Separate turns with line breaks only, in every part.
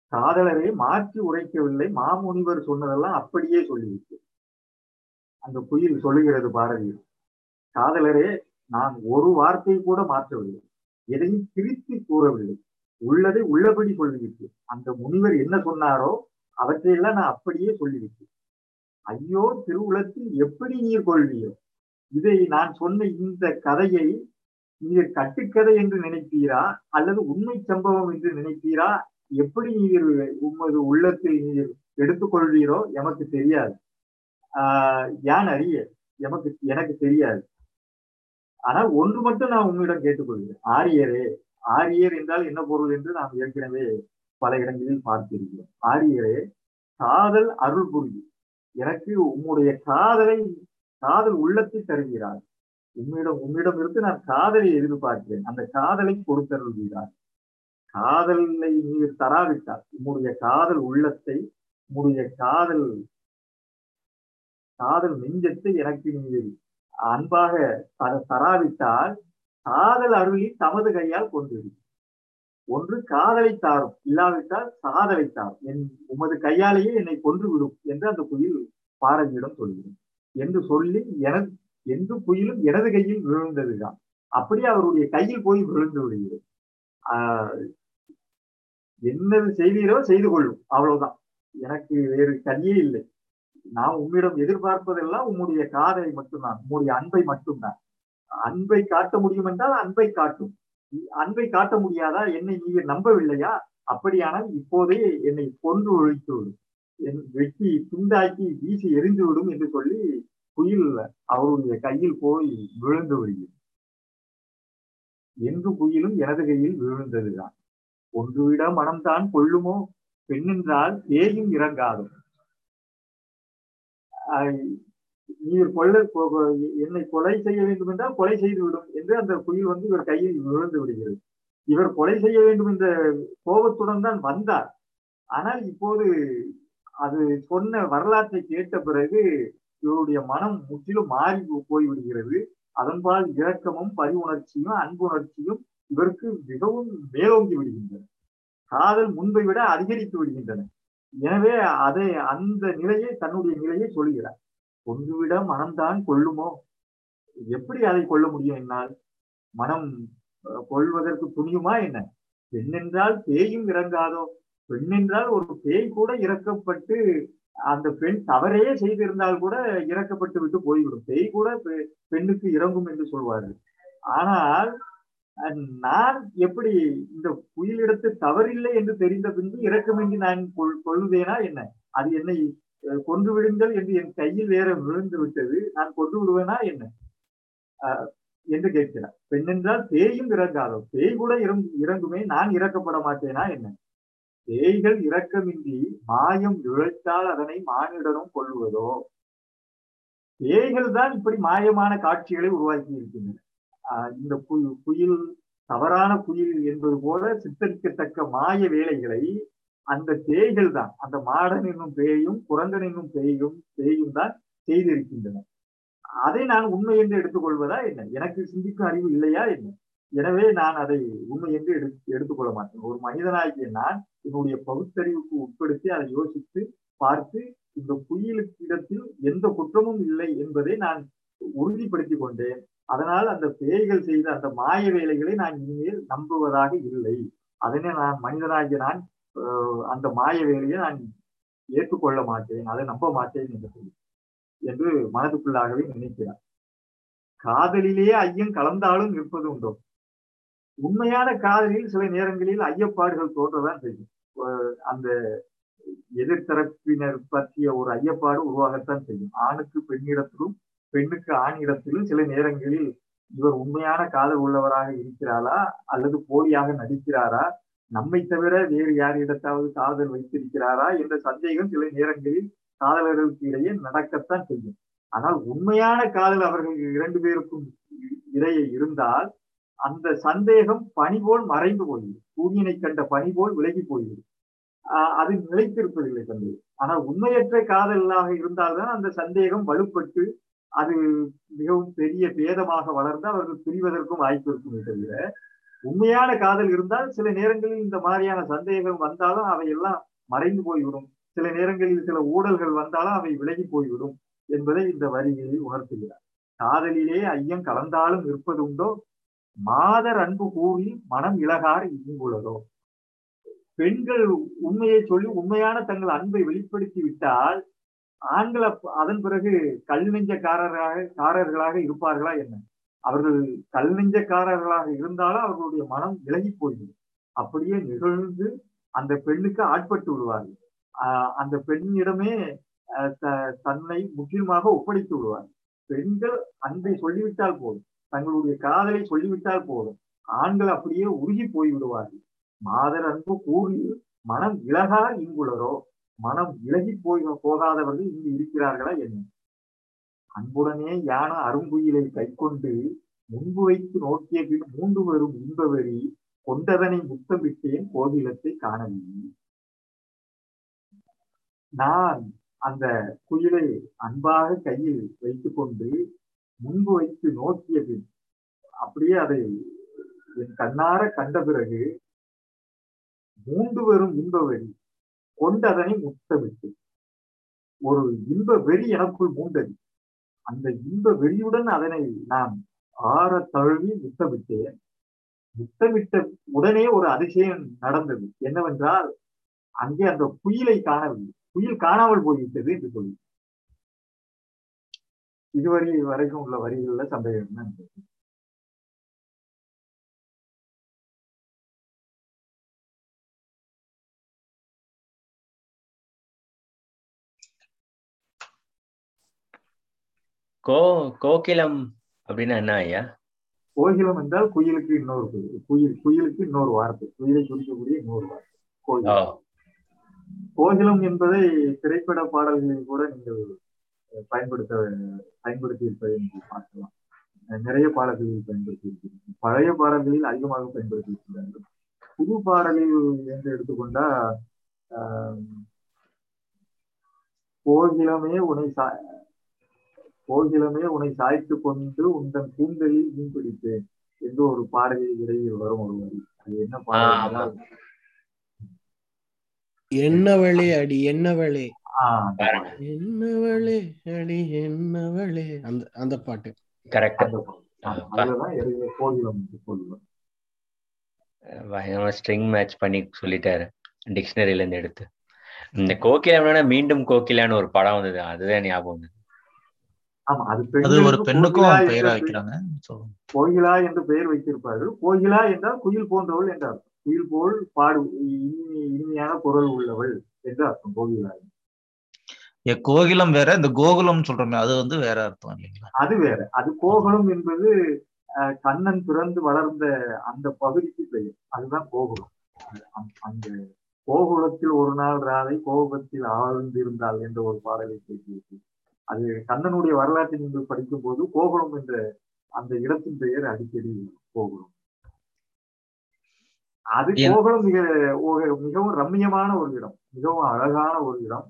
காதலரை மாற்றி உரைக்கவில்லை, மாமுனிவர் சொன்னதெல்லாம் அப்படியே சொல்லிவிட்டு அந்த குயில் சொல்லுகிறது பாரதியில். காதலரே, நான் ஒரு வார்த்தை கூட மாற்றவில்லை, எதையும் திருத்தி கூறவில்லை, உள்ளதை உள்ளபடி சொல்லிவிட்டு அந்த முனிவர் என்ன சொன்னாரோ அவற்றையெல்லாம் நான் அப்படியே சொல்லிவிட்டு, ஐயோ திருவுளத்தில் எப்படி நீர் கொள்வீரோ, இதை நான் சொன்ன இந்த கதையை நீர் கட்டுக்கதை என்று நினைப்பீரா அல்லது உண்மை சம்பவம் என்று நினைப்பீரா, எப்படி நீர் உமது உள்ளத்தில் நீர் எடுத்துக்கொள்வீரோ எமக்கு தெரியாது. யான் அறிய, எனக்கு தெரியாது. ஆனால் ஒன்று மட்டும் நான் உங்களிடம் கேட்டுக்கொள்கிறேன். ஆரியரே, ஆரியர் என்றால் என்ன பொருள் என்று நாம் ஏற்கனவே பல இடங்களில் பார்த்திருக்கிறோம். ஆரியரே, காதல் அருள் புரியும், எனக்கு உம்முடைய காதல் உள்ளத்தை தருகிறார். உம்மிடம் இருந்து நான் காதலை எதிர்பார்க்கிறேன், அந்த காதலை கொடுத்தருள்கிறார். காதலை நீர் தராவிட்டால், உம்முடைய காதல் உள்ளத்தை, உம்முடைய காதல் நெஞ்சத்தை எனக்கு நீர் அன்பாக தராவிட்டால், காதல் அருளி தமது கையால் கொண்டிருக்கும். ஒன்று காதலை தாரும், இல்லாவிட்டால் சாதலை தாரும், உமது கையாலேயே என்னை கொன்று விடும் என்று அந்த குயில் பாரதியிடம் சொல்கிறேன் என்று சொல்லி, என்று குயிலும் எனது கையில் விழுந்ததுதான். அப்படியே அவருடைய கையில் போய் விழுந்து விடுகிறது. என்னது செய்தீரோ செய்து கொள்ளும், அவ்வளவுதான், எனக்கு வேறு கதியே இல்லை. நான் உம்மிடம் எதிர்பார்ப்பதெல்லாம் உம்முடைய காதலை மட்டும்தான், உம்முடைய அன்பை மட்டும்தான். அன்பை காட்ட முடியும் என்றால் அன்பை காட்டும், அன்பை காட்ட முடியாதா, என்னை நீர் நம்பவில்லையா, அப்படியானால் இப்போதே என்னை கொன்று ஒழித்து விடும், வெட்டி துண்டாக்கி வீசி எரிந்து விடும் என்று சொல்லி குயில் அவருடைய கையில் போய் விழுந்து விடுகிறது. என்று குயிலும் எனது கையில் விழுந்ததுதான். ஒன்றுவிட மனம்தான் கொள்ளுமோ, பெண்ணென்றால் பேயும் இறங்காதோ, நீர் என்னை கொலை செய்ய வேண்டும் என்றால் கொலை செய்து விடும் என்று அந்த குயில் இவர் கையில் விழுந்து விடுகிறது. இவர் கொலை செய்ய வேண்டும் என்ற கோபத்துடன் தான் வந்தார். ஆனால் இப்போது அது சொன்ன வரலாற்றை கேட்ட பிறகு இவருடைய மனம் முற்றிலும் மாறி போய்விடுகிறது. அதன்பால் இரக்கமும் பரிவுணர்ச்சியும் அன்புணர்ச்சியும் இவருக்கு மிகவும் மேலோங்கி விடுகின்றன. காதல் முன்பை விட அதிகரித்து விடுகின்றன. எனவே அந்த நிலையை, தன்னுடைய நிலையை சொல்கிறார். ஒன்றுவிட மனம்தான் கொள்ளுமோ, எப்படி அதை கொள்ள முடியும் என்னால்? மனம் கொள்வதற்கு துணியுமா என்ன? பெண்ணென்றால் பேயும் இறங்காதோ, பெண்ணென்றால் ஒரு பேய் கூட இறக்கப்பட்டு, அந்த பெண் தவறே செய்திருந்தால் கூட இறக்கப்பட்டு விட்டு போய்விடும். பேய் கூட பெண்ணுக்கு இறங்கும் என்று சொல்வார்கள். ஆனால் நான் எப்படி இந்த குயிலிடத்து தவறில்லை என்று தெரிந்த பின்பு இறக்கமின்றி நான் கொள்ளுவேனா என்ன? அது என்னை கொன்று விடுங்கள் என்று என் கையில் வேற விழுந்து விட்டது, நான் கொன்று விடுவேனா என்ன என்று கேட்கிறார். பெண்ணென்றால் பேயும் இறங்காதோ, பேய் கூட இறங்குமே, நான் இறக்கப்பட மாட்டேனா என்ன? பேய்கள் இரக்கமின்றி மாயம் இழைத்தால் அதனை மானிடனும் கொள்வதோ. பேய்கள் தான் இப்படி மாயமான காட்சிகளை உருவாக்கி இருக்கின்றன. இந்த குயில் தவறான குயில் என்பது போல சித்தரிக்கத்தக்க மாய வேலைகளை அந்த பேய்கள் தான், அந்த மாடன் என்னும் பேயும் குரங்கன் என்னும் பேயும் தான் செய்திருக்கின்றன. அதை நான் உண்மை என்று எடுத்துக்கொள்வதா என்ன? எனக்கு சிந்திக்கும் அறிவு இல்லையா என்ன? எனவே நான் அதை உண்மை என்று எடுத்துக்கொள்ள மாட்டேன். ஒரு மனிதனாகிய நான் என்னுடைய பகுத்தறிவுக்கு உட்படுத்தி அதை யோசித்து பார்த்து, இந்த குயிலுக்கு இடத்தில் எந்த குற்றமும் இல்லை என்பதை நான் உறுதிப்படுத்திக் கொண்டேன். அதனால் அந்த பேய்கள் செய்த அந்த மாய வேலைகளை நான் இனிமேல் நம்புவதாக இல்லை. அதனை நான் மனிதனாகிய நான் அந்த மாய வேலையை நான் ஏற்றுக்கொள்ள மாட்டேன், அதை நம்ப மாட்டேன் என்று மனதுக்குள்ளாகவே நினைக்கிறார். காதலிலேயே ஐயம் கலந்தாலும் இருப்பது உண்டோ? உண்மையான காதலில் சில நேரங்களில் ஐயப்பாடுகள் தோன்றதான் செய்யும். அந்த எதிர்த்தரப்பினர் பற்றிய ஒரு ஐயப்பாடு உருவாகத்தான் செய்யும். ஆணுக்கு பெண்ணிடத்திலும் பெண்ணுக்கு ஆணிடத்திலும் சில நேரங்களில் இவர் உண்மையான காதல் உள்ளவராக இருக்கிறாரா அல்லது போலியாக நடிக்கிறாரா, நம்மை தவிர வேறு யாரிடத்தாவது காதல் வைத்திருக்கிறாரா என்ற சந்தேகம் சில நேரங்களில் காதலர்களுக்கு இடையே நடக்கத்தான் செய்யும். ஆனால் உண்மையான காதல் அவர்கள் இரண்டு பேருக்கும் இடையே இருந்தால் அந்த சந்தேகம் பனி போல் மறைந்து போய்விடும், சூரியனை கண்ட பனி போல் விலகி போய்விடும். அது நிலைத்திருப்பதில்லை தந்தை. ஆனால் உண்மையற்ற காதலாக இருந்தால்தான் அந்த சந்தேகம் வலுப்பட்டு அது மிகவும் பெரிய பேதமாக வளர்ந்து அவர்கள் பிரிவதற்கும் வாய்ப்பு இருக்குமே தவிர, உண்மையான காதல் இருந்தால் சில நேரங்களில் இந்த மாதிரியான சந்தேகம் வந்தாலும் அவையெல்லாம் மறைந்து போய்விடும். சில நேரங்களில் சில ஊழல்கள் வந்தாலும் அவை விலகி போய்விடும் என்பதை இந்த வரிகளில் உணர்த்துகிறார். காதலிலே ஐயம் கலந்தாலும் இருப்பது உண்டோ, மாதர் அன்பு கூறி மனம் இலகார் இங்குள்ளதோ. பெண்கள் உண்மையை சொல்லி உண்மையான தங்கள் அன்பை வெளிப்படுத்தி விட்டால் ஆண்கள் அதன் பிறகு கல் நெஞ்சக்காரர்களாக இருப்பார்களா என்ன? அவர்கள் கல் நெஞ்சக்காரர்களாக இருந்தாலும் அவர்களுடைய மனம் விலகி போய்விடும். அப்படியே நிகழ்ந்து அந்த பெண்ணுக்கு ஆட்பட்டு விடுவார்கள். அந்த பெண்ணிடமே தன்னை முற்றிலுமாக ஒப்படைத்து விடுவார்கள். பெண்கள் அன்பை சொல்லிவிட்டால் போதும், தங்களுடைய காதலை சொல்லிவிட்டால் போதும், ஆண்கள் அப்படியே உருகி போய் விடுவார்கள். மாதர் அன்பு கூறி மனம் இலகார் இங்குள்ளரோ, மனம் விலகி போகாதவர்கள் இங்கு இருக்கிறார்களா என்ன? அன்புடனே யான அருங்குயிலை கை கொண்டு முன்பு வைத்து நோக்கிய பின் மூன்று வரும் இன்பவெறி கொண்டதனை முத்தமிட்டேன் கோகிலத்தை காணவில்லை. நான் அந்த குயிலை அன்பாக கையில் வைத்துக் கொண்டு முன்பு வைத்து நோக்கிய பின், அப்படியே அதை என் கண்ணார கண்ட பிறகு மூன்று வரும் இன்பவெறி கொண்டதனை முத்தமிட்டு, ஒரு இன்ப வெறி எனக்குள் மூண்டது. அந்த இன்ப வெறியுடன் அதனை நான் ஆற தழுவி முத்தமிட்டேன். முத்தமிட்ட உடனே ஒரு அதிசயம் நடந்தது. என்னவென்றால், அங்கே அந்த குயிலை காணவில்லை. குயில் காணாமல் போய்விட்டது என்று சொல்லி இதுவரை வரைக்கும் உள்ள வரிகள்ல சந்தேகம் தான்.
கோகிலம் அப்படின்னா என்ன ஐயா?
கோகிலம் என்றால் குயிலுக்கு இன்னொரு குயிலுக்கு இன்னொரு வார்த்தை, குயிலை குறிக்கக்கூடிய இன்னொரு வார்த்தை கோகிலம். கோகிலம் என்பதை திரைப்பட பாடல்களில் கூட நீங்கள் பயன்படுத்தி இருப்பதை நீங்கள் பார்க்கலாம். நிறைய பாடல்களில் பயன்படுத்தி இருக்கிறீர்கள். பழைய பாடல்களில் அதிகமாக பயன்படுத்தி இருக்கிறார்கள். புது பாடலில் என்று எடுத்துக்கொண்டா கோகிலமே உன்னை சாய்த்து கொண்டு உந்தன் கூந்தலில் மீன் பிடித்தேன் என்று ஒரு பாடலில் இடையில் வரும் ஒரு வரி. அது என்ன பாடல்?
என்னவளே அடி என்னவளே என்னவளே அடி என்னவளே, அந்த பாட்டு
கரெக்ட்.
அதுதான் கோகிலம் சொல்லுவேன்.
ஸ்ட்ரிங் மேட்ச் பண்ணி சொல்லிட்டாரு டிக்ஷனரியில இருந்து எடுத்து. இந்த கோகிலம்னா மீண்டும் கோகிலான்னு ஒரு படம் வந்தது, அதுதான் ஞாபகம் வந்தது.
ஆமா,
அது ஒரு பெண்ணுக்கும் பெயரா வைக்கிறாங்க.
கோகிலா என்று பெயர் வைத்திருப்பார்கள். கோகிலா என்றால் குயில் போன்றவள் என்ற அர்த்தம். குயில் போல் பாடு இனிமையான குரல் உள்ளவள் என்று அர்த்தம் கோகிலா.
கோகிலம் வேற, இந்த கோகுலம் சொல்றோமே அது வந்து வேற அர்த்தம் இல்லைங்களா?
அது வேற. அது கோகுலம் என்பது கண்ணன் பிறந்து வளர்ந்த அந்த பகுதிக்கு பெயர். அதுதான் கோகுலம். அந்த கோகுலத்தில் ஒரு நாள் ராதை கோபத்தில் ஆழ்ந்திருந்தாள் என்ற ஒரு பாடலை பேசியிருக்கு. அது கண்ணனுடைய வரலாற்றை நீங்கள் படிக்கும் போது கோகுலம் என்ற அந்த இடத்தின் பெயர் அடிக்கடி கோகுலம். அது கோகுலம் மிகவும் ரம்மியமான ஒரு இடம், மிகவும் அழகான ஒரு இடம்.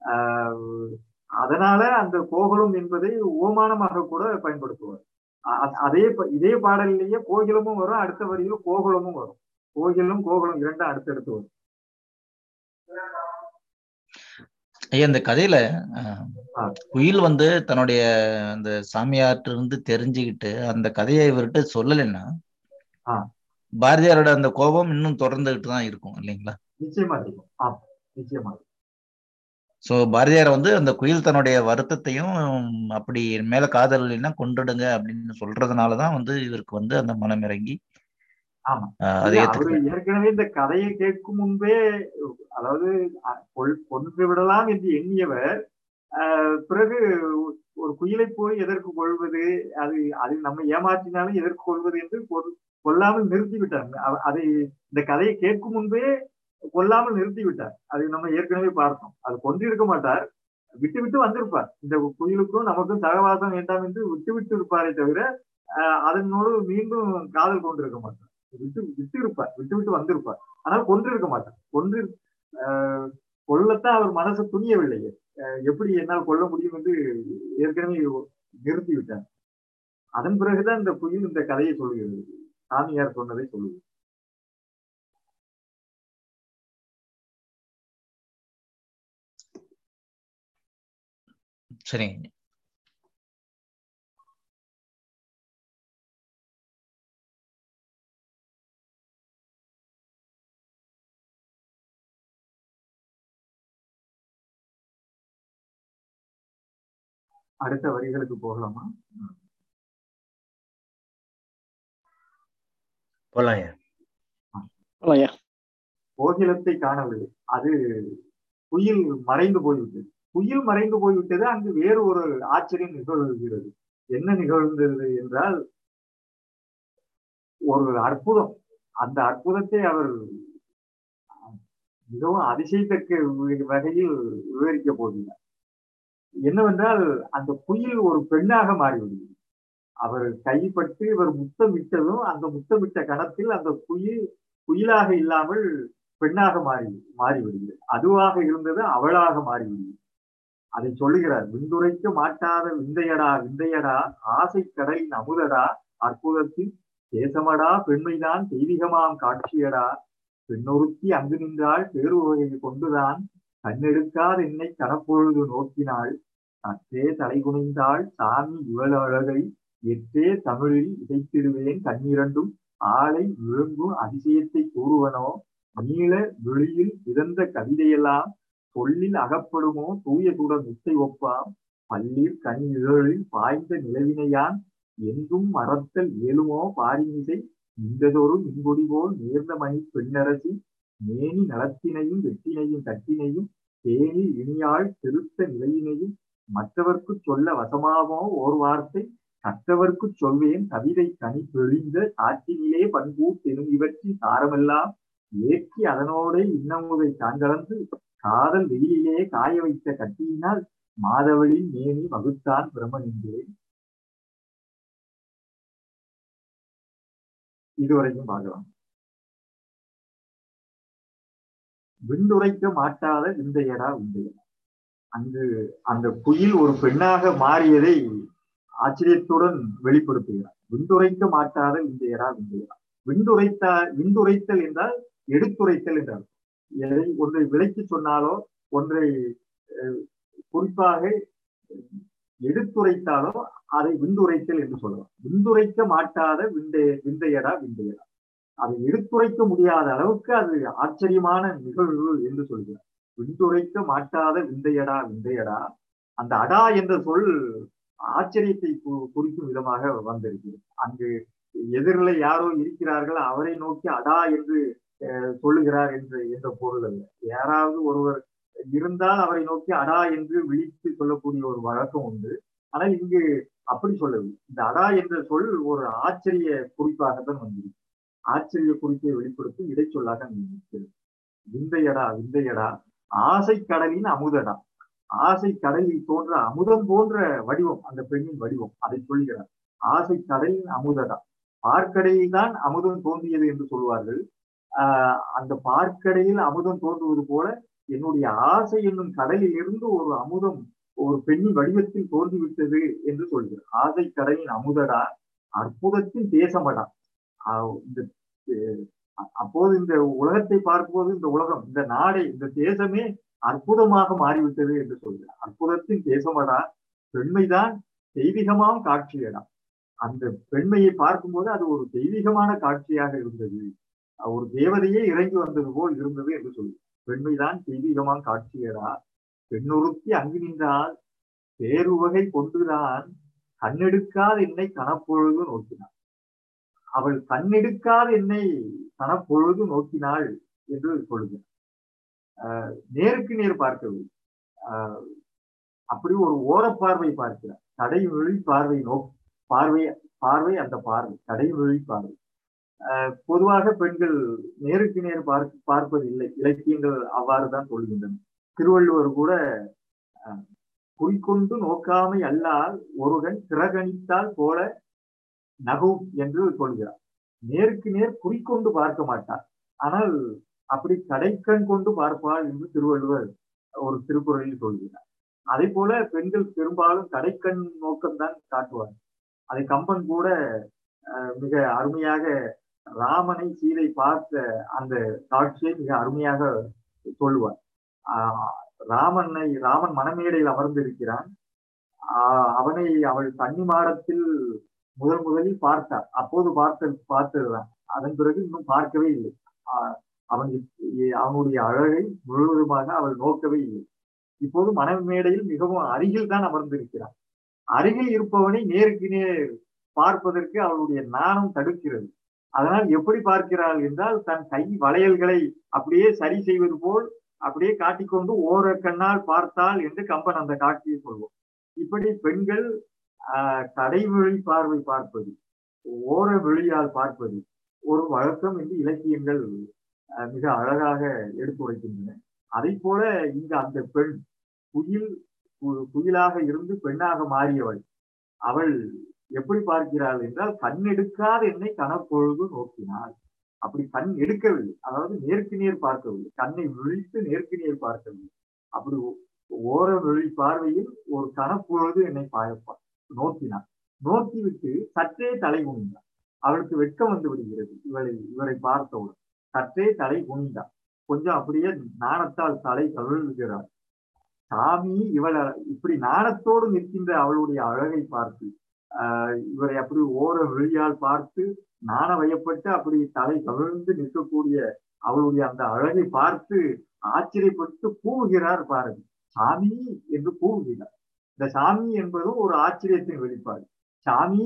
அதனால அந்த கோகுலம் என்பதை ஓமானமாக கூட பயன்படுத்துவார். இதே பாடலிலேயே கோகிலமும் வரும், அடுத்த வரியிலும் கோகுலமும் வரும். கோகுலம் இரண்டும் அடுத்தடுத்து வரும்.
ஐயா, இந்த கதையில குயில் வந்து தன்னுடைய அந்த சாமியார்ட்ட இருந்து தெரிஞ்சுக்கிட்டு அந்த கதையை இவர்கிட்ட சொல்லலைன்னா பாரதியாரோட அந்த கோபம் இன்னும் தொடர்ந்துகிட்டு தான் இருக்கும் இல்லைங்களா?
நிச்சயமா இருக்கும். நிச்சயமா.
சோ பாரதியார் வந்து அந்த குயில் தன்னுடைய வருத்தத்தையும் அப்படி மேல காதல் இல்லைன்னா கொண்டுடுங்க அப்படின்னு சொல்றதுனாலதான் வந்து இவருக்கு வந்து அந்த மனம் இறங்கி
அவரு ஏற்கனவே இந்த கதையை கேட்கும் முன்பே, அதாவது கொன்று விடலாம் என்று எண்ணியவர் பிறகு ஒரு குயிலை போய் எதற்கு கொள்வது, அது நம்ம ஏமாற்றினாலும் எதற்கு கொள்வது என்று கொல்லாமல் நிறுத்தி விட்டார். அதை இந்த கதையை கேட்கும் முன்பே கொல்லாமல் நிறுத்தி விட்டார். அது நம்ம ஏற்கனவே பார்த்தோம். அது கொன்றிருக்க மாட்டார், விட்டு வந்திருப்பார். இந்த குயிலுக்கும் நமக்கும் சகவாசம் வேண்டாம் என்று விட்டு இருப்பாரே தவிர அதனோடு மீண்டும் காதல் கொண்டிருக்க மாட்டார். விட்டு வந்திருப்பார். ஆனால் கொன்றிருக்க மாட்டார். கொல்லத்தான் அவர் மனசு துணியவில்லையே. எப்படி என்னால் கொல்ல முடியும் என்று ஏற்கனவே நிறுத்தி விட்டார். அதன் பிறகுதான் இந்த குயில் இந்த கதையை சொல்கிறது. சாமியார் சொன்னதை சொல்லுது.
சரிங்க.
அடுத்த வரிகளுக்கு போகலாமா? கோகிலத்தை காணவில்லை. அது குயில் மறைந்து போய்விட்டது. குயில் மறைந்து போய்விட்டது. அங்கு வேறு ஒரு ஆச்சரியம் நிகழ்கிறது. என்ன நிகழ்ந்தது என்றால் ஒரு அற்புதம். அந்த அற்புதத்தை அவர் மிகவும் அதிசயத்தக்க வகையில் விவரிக்க போகிறார். என்னவென்றால் அந்த குயில் ஒரு பெண்ணாக மாறிவிடுகிறது. அவர் கைப்பட்டு இவர் முத்தமிட்டதும் அந்த முத்தமிட்ட கணத்தில் அந்த குயிலாக இல்லாமல் பெண்ணாக மாறிவிடுகிறது. அதுவாக இருந்தது அவளாக மாறிவிடுகிறது. அதை சொல்லுகிறார். விந்துரைக்க மாட்டாத விந்தையடா விந்தையடா ஆசை கடலின் அமுதடா அற்புதத்தில் தேசமடா பெண்மைதான் தெய்வீகமாம் காட்சியடா பெண்ணொருத்தி அங்கு நின்றாள் பேரு வகையை கொண்டுதான் கண்ணெடுக்காத என்னை கனப்பொழுது நோக்கினாள் அற்றே தலை குனிந்தாள் சாமி இவள் அழகை எற்றே தமிழில் இசைத்திடுவேன் கண்ணிரண்டும் ஆளை விழுங்கும் அதிசயத்தை கூறுவனோ நீள வெளியில் இறந்த கவிதையெல்லாம் சொல்லில் அகப்படுமோ தூய சுடர் முத்தை ஒப்பாம் பள்ளில் கனி இதழில் பாய்ந்த நிலவினையான் எங்கும் மறத்தல் இயலுமோ பாரிமிசை இந்ததொரு மின்கொடி போல் நேர்ந்த மணி பெண்ணரசி மேனி நலத்தினையும் வெற்றினையும் கட்டினையும் தேனி இனியாள் திருத்த நிலையினையும் மற்றவர்க்கு சொல்ல வசமாவோ ஓர் வார்த்தை கற்றவர்க்கு சொல்வேன் கவிதை கனி பெழிந்த காற்றினிலே பண்பூட்டெனும் இவற்றின் சாரமெல்லாம் ஏற்றி அதனோட இன்னமுதை காண்கலந்து காதல் வெயிலிலே காய வைத்த கட்டியினால் மாதவளின் மேனி வகுத்தான் பிரமன் என்றேன். இதுவரைக்கும் பார்க்கலாம். விண்டுரைக்க மாட்டாத விந்தையடா விந்தையடா. அங்கு அந்த குயில் ஒரு பெண்ணாக மாறியதை ஆச்சரியத்துடன் வெளிப்படுத்துகிறார். விண்டுரைக்க மாட்டாத விந்தையடா விந்தையடா. விண்டுரைத்தல் என்றால் எடுத்துரைத்தல் என்றால் எதை ஒன்றை விலைக்கு சொன்னாலோ ஒன்றை குறிப்பாக எடுத்துரைத்தாலோ அதை விண்டுரைத்தல் என்று சொல்லலாம். விண்டுரைக்க மாட்டாத விந்தையடா விந்தையடா. அதை எடுத்துரைக்க முடியாத அளவுக்கு அது ஆச்சரியமான நிகழ்வு என்று சொல்கிறார். விண்டுரைக்க மாட்டாத விந்தையடா விந்தையடா. அந்த அடா என்ற சொல் ஆச்சரியத்தை குறிக்கும் விதமாக வந்திருக்கிறது. அங்கு எதிரில் யாரோ இருக்கிறார்கள் அவரை நோக்கி அடா என்று சொல்லுகிறார் என்ற பொருள் அல்ல. யாராவது ஒருவர் இருந்தால் அவரை நோக்கி அடா என்று விழித்து சொல்லக்கூடிய ஒரு வழக்கம் உண்டு. ஆனால் இங்கு அப்படி சொல்லவில்லை. இந்த அடா என்ற சொல் ஒரு ஆச்சரிய குறிப்பாகத்தான் வந்திருக்கு. ஆச்சரிய குறிப்பை வெளிப்படுத்தும் இடைச்சொல்லாக இருக்கிறது. விந்தையடா விந்தையடா ஆசை கடலின் அமுதடா. ஆசை கடலில் தோன்ற அமுதம் போன்ற வடிவம் அந்த பெண்ணின் வடிவம். அதை சொல்கிறார். ஆசை கடலின் அமுதடா. பார்க்கடையில் தான் அமுதம் தோன்றியது என்று சொல்வார்கள். அந்த பார்க்கடையில் அமுதம் தோன்றுவது போல என்னுடைய ஆசை என்னும் கடலில் இருந்து ஒரு அமுதம் ஒரு பெண்ணின் வடிவத்தில் தோன்றிவிட்டது என்று சொல்கிறார். ஆசை கடலின் அமுதடா அற்புதத்தின் தேசமடா. அப்போது இந்த உலகத்தை பார்க்கும்போது இந்த உலகம் இந்த நாடே இந்த தேசமே அற்புதமாக மாறிவிட்டது என்று சொல்கிறார். அற்புதத்தின் தேசமடா பெண்மைதான் தெய்வீகமாம் காட்சியடா. அந்த பெண்மையை பார்க்கும்போது அது ஒரு தெய்வீகமான காட்சியாக இருந்தது. ஒரு தேவதையே இறங்கி வந்தது போல் இருந்தது என்று சொல்கிறார். பெண்மைதான் தெய்வீகமாம் காட்சியடா பெண்ணொருத்தி அங்கு நின்றால் பேருவகை கொண்டுதான் கண்ணெடுக்காத என்னை கனப்பொழுது நோக்கினாள். அவள் கண்ணெடுக்காத என்னை கனப்பொழுது நோக்கினாள் என்று சொல்கிறார். நேருக்கு நேர் பார்க்கவில்லை. அப்படி ஒரு ஓரப்பார்வை பார்க்கிறார். கடைவெளி பார்வை பார்வை அந்த பார்வை கடைவெளி பார்வை. பொதுவாக பெண்கள் நேருக்கு நேர் பார்ப்பதில்லை. இலக்கியங்கள் அவ்வாறுதான் சொல்கின்றன. திருவள்ளுவர் கூட குறிக்கொண்டு நோக்காமை அல்லால் ஒருவன் திறகணித்தால் போல நகும் என்று சொல்கிறார். நேருக்கு நேர் குறிக்கொண்டு பார்க்க மாட்டார். ஆனால் அப்படி கடைக்கண் கொண்டு பார்ப்பாள் என்று திருவள்ளுவர் ஒரு திருக்குறளில் சொல்கிறார். அதே போல பெண்கள் பெரும்பாலும் கடைக்கண் நோக்கம்தான் காட்டுவார். அதை கம்பன் கூட மிக அருமையாக ராமனை சீதை பார்த்த அந்த காட்சியை மிக அருமையாக சொல்லுவார். ராமன் மணமேடையில் அமர்ந்திருக்கிறான். அவள் கன்னிமாடத்தில் முதலில் பார்த்தார். அப்போது பார்த்ததுதான். அதன் பிறகு இன்னும் பார்க்கவே இல்லை. அவனுடைய அழகை முழுவதுமாக அவள் நோக்கவே இல்லை. இப்போது மணமேடையில் மிகவும் அருகில் தான் அமர்ந்திருக்கிறான். அருகில் இருப்பவனை நேருக்கு நேர் பார்ப்பதற்கு அவளுடைய நாணம் தடுக்கிறது. அதனால் எப்படி பார்க்கிறாள் என்றால், தன் கை வளையல்களை அப்படியே சரி செய்வது போல் அப்படியே காட்டிக்கொண்டு ஓர கண்ணால் பார்த்தாள் என்று கம்பன் அந்த காட்சியை சொல்வோம். இப்படி பெண்கள் கடைவழி பார்வை பார்ப்பது, ஓர விழியால் பார்ப்பது ஒரு வழக்கம் என்று இலக்கியங்கள் மிக அழகாக எடுத்துரைக்கின்றன. அதை போல இங்கு அந்த பெண் குயிலாக இருந்து பெண்ணாக மாறியவள், அவள் எப்படி பார்க்கிறாள் என்றால், கண் எடுக்காத என்னை கனப்பொழுது நோக்கினாள். அப்படி கண் எடுக்கவில்லை, அதாவது நேருக்கு நேர் பார்க்கவில்லை, கண்ணை விழித்து நேருக்கு நேர் பார்க்கவில்லை. அப்படி ஓர விழி பார்வையில் ஒரு கனப்பொழுது என்னை நோக்கினாள். நோக்கிவிட்டு சற்றே தலை குனிந்தாள். அவளுக்கு வெட்கம் வந்து விடுகிறது. இவரை பார்த்தவுடன் சற்றே தலை குனிந்தாள். கொஞ்சம் அப்படியே நாணத்தால் தலை கவிழ்கிறாள். சாமி இப்படி நாணத்தோடு நிற்கின்ற அவளுடைய அழகை பார்த்து, இவரை அப்படி ஓர விழியால் பார்த்து நாண வயப்பட்டு அப்படி தலை கவிழ்ந்து நிற்கக்கூடிய அவளுடைய அந்த அழகை பார்த்து ஆச்சரியப்பட்டு கூவுகிறார் பாரதி. சாமி என்று கூவுகிறார். இந்த சாமி என்பதும் ஒரு ஆச்சரியத்தின் வெளிப்பாடு. சாமி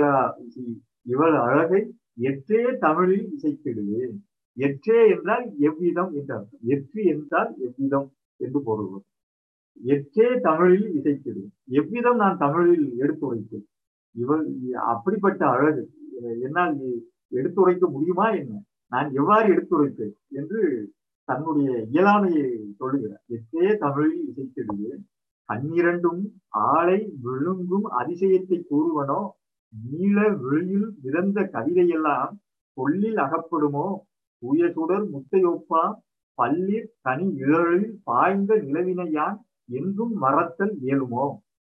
இவள் அழகை எற்றே தமிழில் இசைத்திடுவேன். எற்றே என்றால் எவ்விதம் என்று அர்த்தம். எற்று என்றால் எவ்விதம் என்று பொருள். எற்றே தமிழில் இசைத்திடுவேன், எவ்விதம் நான் தமிழில் எடுத்துரைத்தேன். இவள் அப்படிப்பட்ட அழகு என்னால் எடுத்துரைக்க முடியுமா என்ன? நான் எவ்வாறு எடுத்துரைப்பேன் என்று தன்னுடைய இயலாமையை சொல்லுகிறார். எற்றே தமிழில் இசைத்திடுவேன், கண்ணிரண்டும் ஆளை விழுங்கும் அதிசயத்தை கூறுவனோ, நீள விழியில் மிதந்த கவிதையெல்லாம் சொல்லில் அகப்படுமோ, உயசுடர் முத்தையொப்பா பல்லிற் கனி இழழில் பாய்ந்த நிலவினையான் என்றும் மறத்தல் இயலுமோ.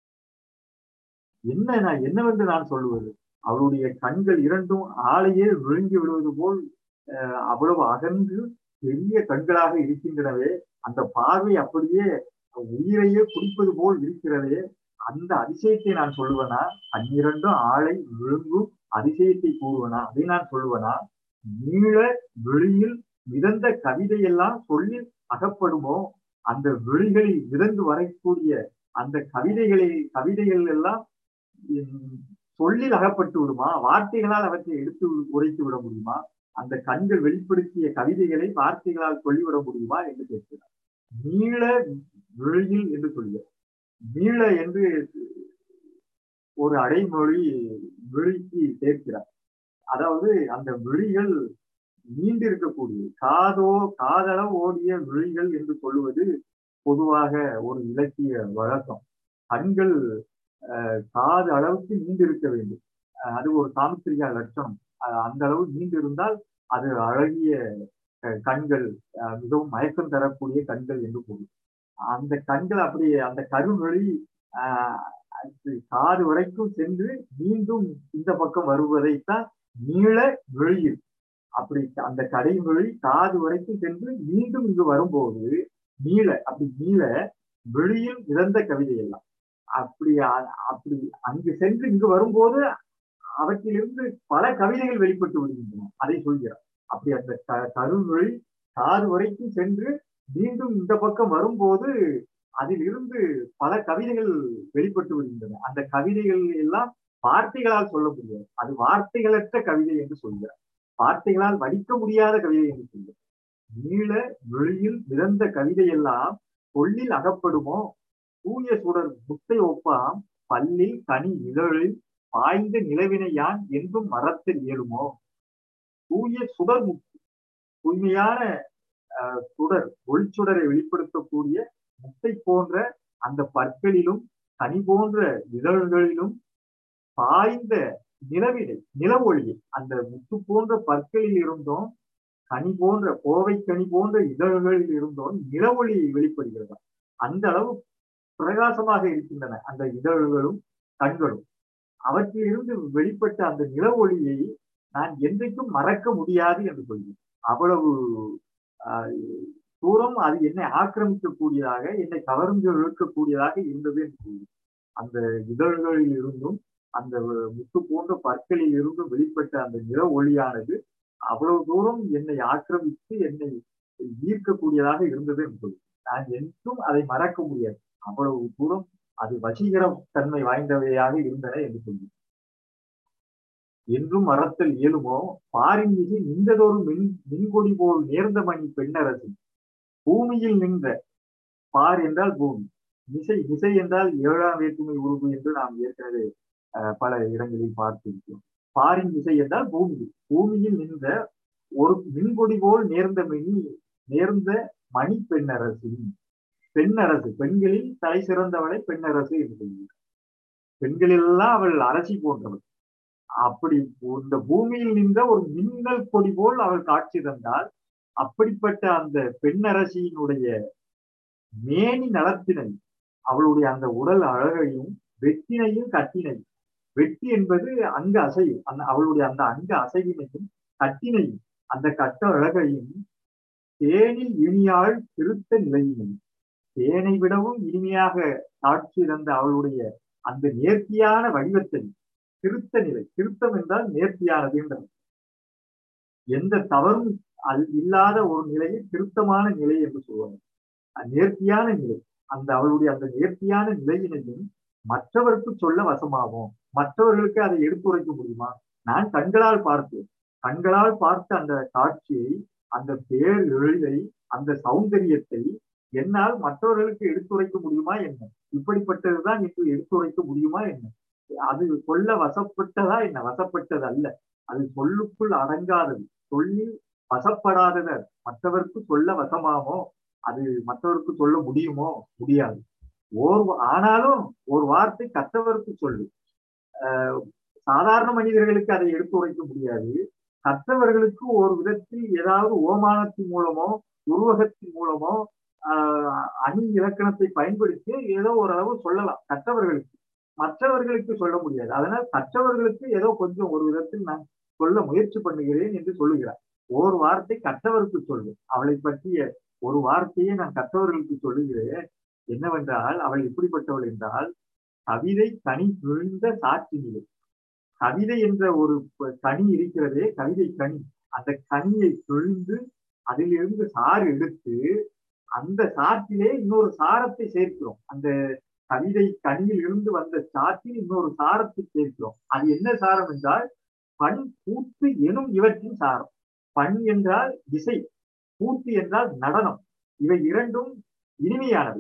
என்னவென்று நான் சொல்லுவது? அவருடைய கண்கள் இரண்டும் ஆளையே விழுங்கி விடுவது போல் அவ்வளவு அகன்று பெரிய கண்களாக இருக்கின்றனவே, அந்த பார்வை அப்படியே உயிரையே குடிப்பது போல் இருக்கிறதே, அந்த அதிசயத்தை நான் சொல்லுவனா? கண்ணிரண்டும் ஆளை விழுங்கும் அதிசயத்தை கூறுவனா? அதை நான் சொல்லுவனா? நீள விழியில் மிதந்த கவிதையெல்லாம் சொல்லில் அகப்படுமோ, அந்த விழிகளில் மிதந்து வரக்கூடிய அந்த கவிதைகள் எல்லாம் சொல்லில் அகப்பட்டு விடுமா? வார்த்தைகளால் அவற்றை எடுத்து உரைத்து விட முடியுமா? அந்த கண்கள் வெளிப்படுத்திய கவிதைகளை வார்த்தைகளால் சொல்லிவிட முடியுமா என்று கேட்கிறார். நீள விழியில் என்று சொல்கிறார். நீள என்று ஒரு அடைமொழி விழிக்கு சேர்க்கிறார். அதாவது அந்த விழிகள் நீண்டு இருக்கக்கூடிய காதளவு ஓடிய விழிகள் என்று சொல்லுவது பொதுவாக ஒரு இலக்கிய வழக்கம். கண்கள் காது அளவுக்கு நீண்டு இருக்க வேண்டும். அது ஒரு சாமுத்திரிகா லட்சணம். அந்த அளவு நீண்டு இருந்தால் அது அழகிய கண்கள், மிகவும் மயக்கம் தரக்கூடிய கண்கள் என்று பொருள். அந்த கண்கள் அப்படி அந்த கருவெளி காது வரைக்கும் சென்று மீண்டும் இந்த பக்கம் வருவதைத்தான் நீள விழியில், அப்படி அந்த கடைவெளி காது வரைக்கும் சென்று மீண்டும் இங்கு வரும்போது நீள வெளியில் இறந்த கவிதை எல்லாம் அப்படி அங்கு சென்று இங்கு வரும்போது அவற்றிலிருந்து பல கவிதைகள் வெளிப்பட்டு விடுகின்றன. அதை சொல்கிறார். அப்படி அந்த கருவெளி காது வரைக்கும் சென்று மீண்டும் இந்த பக்கம் வரும்போது அதில் இருந்து பல கவிதைகள் வெளிப்பட்டு விடுகின்றன. அந்த கவிதைகள் எல்லாம் வார்த்தைகளால் சொல்ல முடியாது. அது வார்த்தைகளற்ற கவிதை என்று சொல்கிறார். வார்த்தைகளால் வடிக்க முடியாத கவிதை என்று சொல்கிறார். நீள வெளியில் மிதந்த கவிதையெல்லாம் சொல்லில் அகப்படுமோ, தூய சுடர் முத்தை ஒப்பாம் பல்லில் கனி இதழில் பாய்ந்த நிலவினையான் என்றும் மறத்தல் இயலுமோ. தூய சுடர் முத்து, தூய்மையான சுடர், ஒளிச்சுடரை வெளிப்படுத்தக்கூடிய முத்தை போன்ற அந்த பற்களிலும் கனி போன்ற இதழ்களிலும் பாய்ந்த நில ஒளியை, அந்த முத்து போன்ற பற்களில் இருந்தோம், கனி போன்ற கோவை கனி போன்ற இதழ்களில் இருந்தோம் நில ஒளி வெளிப்படுகிறதா. அந்த அளவு பிரகாசமாக இருக்கின்றன அந்த இதழ்களும் கண்களும். அவற்றில் இருந்து வெளிப்பட்ட அந்த நில ஒளியை நான் என்றைக்கும் மறக்க முடியாது என்று சொல்கிறேன். அவ்வளவு தூரம் அது என்னை ஆக்கிரமிக்கக்கூடியதாக, என்னை கவர்ந்து இழுக்கக்கூடியதாக இருந்தது என்று சொல்கிறேன். அந்த இதழ்களில் இருந்தும் அந்த முத்து போன்ற பற்களில் இருந்தும் வெளிப்பட்ட அந்த நிற ஒளியானது அவ்வளவு தூரம் என்னை ஆக்கிரமித்து என்னை ஈர்க்கக்கூடியதாக இருந்தது என்று சொல்கிறேன். நான் என்றும் அதை மறக்க முடியாது. அவ்வளவு தூரம் அது வசீகர தன்மை வாய்ந்தவையாக இருந்தன என்று சொல்கிறேன். என்றும் மறத்தல் இயலுமோ பாரின் மீது நின்றதொரு மின்கொடி போல் நேர்ந்த மணி பெண்ணரசு. பூமியில் நின்ற, பார் என்றால் பூமி, மிசை என்றால் 7ஆம் வேற்றுமை உருவு என்று நாம் ஏற்கனவே பல இடங்களில் பார்த்திருக்கிறோம். பாரின் மிசை என்றால் பூமியில் நின்ற ஒரு மின்கொடி போல் நேர்ந்த மணி பெண்ணரசு. பெண்ணரசு, பெண்களில் தலை சிறந்தவளை பெண்ணரசு என்று சொல்கிறார். பெண்களெல்லாம் அவள் அரசி போன்றவள். அப்படி இந்த பூமியில் நின்ற ஒரு மின்னல் கொடி போல் அவள் காட்சி தந்தால், அப்படிப்பட்ட அந்த பெண்ணரசியினுடைய மேனி நலத்தினை, அவளுடைய அந்த உடல் அழகையும் வெட்டினையும் கட்டினையும், வெட்டி என்பது அங்க அசைவு, அவளுடைய அந்த அங்க அசைவினையும் கட்டினையும் அந்த கட்ட அழகையும் தேனில் இனியாள் திருத்த நிலையினை, தேனை விடவும் இனிமையாக காட்சி தந்த அவளுடைய அந்த நேர்த்தியான வடிவத்தை, திருத்த நிலை, திருத்தம் என்றால் நேர்த்தியானது என்றால் எந்த தவறும் இல்லாத ஒரு நிலையை திருத்தமான நிலை என்று சொல்வாங்க. நேர்த்தியான நிலை, அந்த அவளுடைய அந்த நேர்த்தியான நிலையினையும் மற்றவருக்கு சொல்ல வசமாகும். மற்றவர்களுக்கு அதை எடுத்துரைக்க முடியுமா? நான் கண்களால் பார்த்த அந்த காட்சியை, அந்த பேர் எழிலை, அந்த சௌந்தரியத்தை என்னால் மற்றவர்களுக்கு எடுத்துரைக்க முடியுமா என்ன? இப்படிப்பட்டதுதான் என்று எடுத்துரைக்க முடியுமா என்ன? அது சொல்ல வசப்பட்டதா என்ன? வசப்பட்டது அல்ல. அது சொல்லுக்குள் அடங்காதது, சொல்லில் வசப்படாதது. மற்றவருக்கு சொல்ல வசமாமோ, அது மற்றவருக்கு சொல்ல முடியுமோ? முடியாது. ஆனாலும் ஒரு வார்த்தை கற்றவருக்கு சொல்லு. சாதாரண மனிதர்களுக்கு அதை எடுத்துரைக்க முடியாது. கற்றவர்களுக்கு ஒரு விதத்தில் ஏதாவது ஓமானத்தின் மூலமோ உருவகத்தின் மூலமோ அணி இலக்கணத்தை பயன்படுத்தி ஏதோ ஓரளவு சொல்லலாம் கற்றவர்களுக்கு. மற்றவர்களுக்கு சொல்ல முடியாது. அதனால் கற்றவர்களுக்கு ஏதோ கொஞ்சம் ஒரு விதத்தில் நான் சொல்ல முயற்சி பண்ணுகிறேன் என்று சொல்லுகிறார். ஒரு வார்த்தை கற்றவருக்கு சொல்லு. அவளை பற்றிய ஒரு வார்த்தையை நான் கற்றவர்களுக்கு சொல்லுகிறேன். என்னவென்றால் அவள் எப்படிப்பட்டவள் என்றால், கவிதை கனி விழுந்த சாட்சி நிலை. கவிதை என்ற ஒரு கனி இருக்கிறதே, கவிதை கனி, அந்த கனியை பிழிந்து அதிலிருந்து சாறு எடுத்து அந்த சாற்றிலே இன்னொரு சாரத்தை சேர்க்கிறோம். அந்த கவிதை கனியில் இருந்து வந்த சாற்றில் இன்னொரு சாரத்தை சேர்க்கிறோம். அது என்ன சாரம் என்றால் பண் கூத்து எனும் இவற்றின் சாரம். பண் என்றால் இசை, கூத்து என்றால் நடனம். இவை இரண்டும் இனிமையானவை.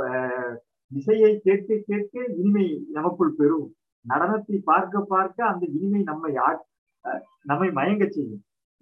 இசையை கேட்க கேட்க இனிமை நமக்குள் பெறும். நடனத்தை பார்க்க பார்க்க அந்த இனிமை நம்மை மயங்க செய்யும்.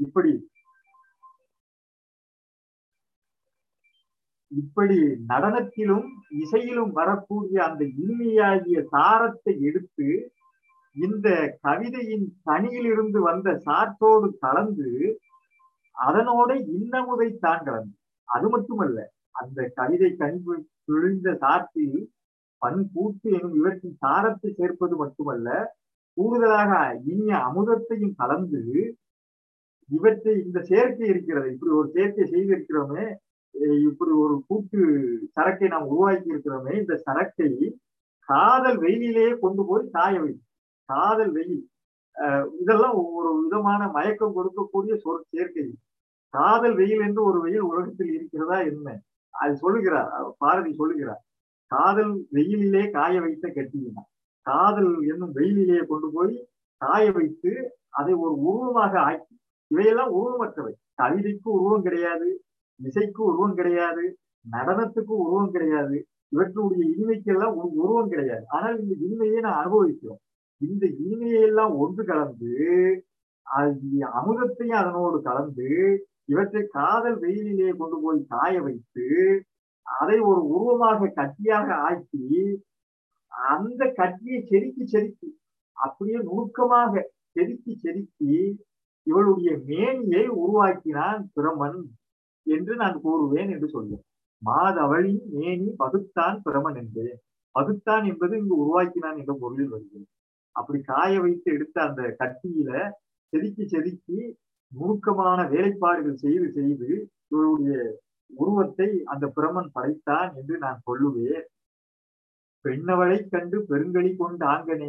இப்படி நடனத்திலும் இசையிலும் வரக்கூடிய அந்த இனிமையாகிய சாரத்தை எடுத்து இந்த கவிதையின் கனியிலிருந்து வந்த சாற்றோடு கலந்து அதனோட இன்னமுதை தான் கலந்து. அது மட்டுமல்ல, அந்த கவிதை கனி பிழிந்த சாற்றில் பண் கூட்டு எனும் இவற்றின் சாரத்தை சேர்ப்பது மட்டுமல்ல, கூடுதலாக இனிய அமுதத்தையும் கலந்து இவற்றை, இந்த சேர்க்கை இருக்கிறது, இப்படி ஒரு சேர்க்கை செய்திருக்கிறோமே, இப்படி ஒரு கூட்டு சரக்கை நாம் உருவாக்கி இருக்கிறோமே, இந்த சரக்கை காதல் வெயிலிலேயே கொண்டு போய் காய வைக்கும். காதல் வெயில், இதெல்லாம் ஒரு விதமான மயக்கம் கொடுக்கக்கூடிய சேர்க்கை. காதல் வெயில் என்று ஒரு வெயில் உலகத்தில் இருக்கிறதா என்ன? அது சொல்லுகிறார் பாரதி, சொல்லுகிறார். காதல் வெயிலிலே காய வைத்த கட்டியினார். காதல் என்னும் வெயிலிலே கொண்டு போய் காய வைத்து அதை ஒரு உருவமாக ஆக்கி. இவையெல்லாம் உருவமற்றவை. கவிதைக்கு உருவம் கிடையாது, இசைக்கு உருவம் கிடையாது, நடனத்துக்கு உருவம் கிடையாது, இவற்றுடைய இனிமைக்கெல்லாம் உருவம் கிடையாது. ஆனால் இந்த இனிமையை நான் அனுபவிக்கிறோம். இந்த இனிமையெல்லாம் ஒன்று கலந்து அமுதத்தையும் அதனோடு கலந்து இவற்றை காதல் வெயிலிலே கொண்டு போய் காய வைத்து அதை ஒரு உருவமாக கட்டியாக ஆக்கி அந்த கட்டியை செதுக்கி அப்படியே நுணுக்கமாக செதுக்கி இவளுடைய மேனியை உருவாக்கினான் பிரமன் என்று நான் கூறுவேன் என்று சொல்வேன். மாதவளின் மேனி பகுத்தான் பிரமன் என்பேன். பகுத்தான் என்பது இங்கு உருவாக்கினான் என்ற பொருளில் வருகிறது. அப்படி காய வைத்து எடுத்த அந்த கட்டியில செதுக்கி செதுக்கி நுணுக்கமான வேலைப்பாடுகள் செய்து செய்து இவருடைய உருவத்தை அந்த பிரமன் படைத்தான் என்று நான் சொல்லுவேன். பெண்ணவளை கண்டு பெருங்கலி கொண்டு ஆங்கனே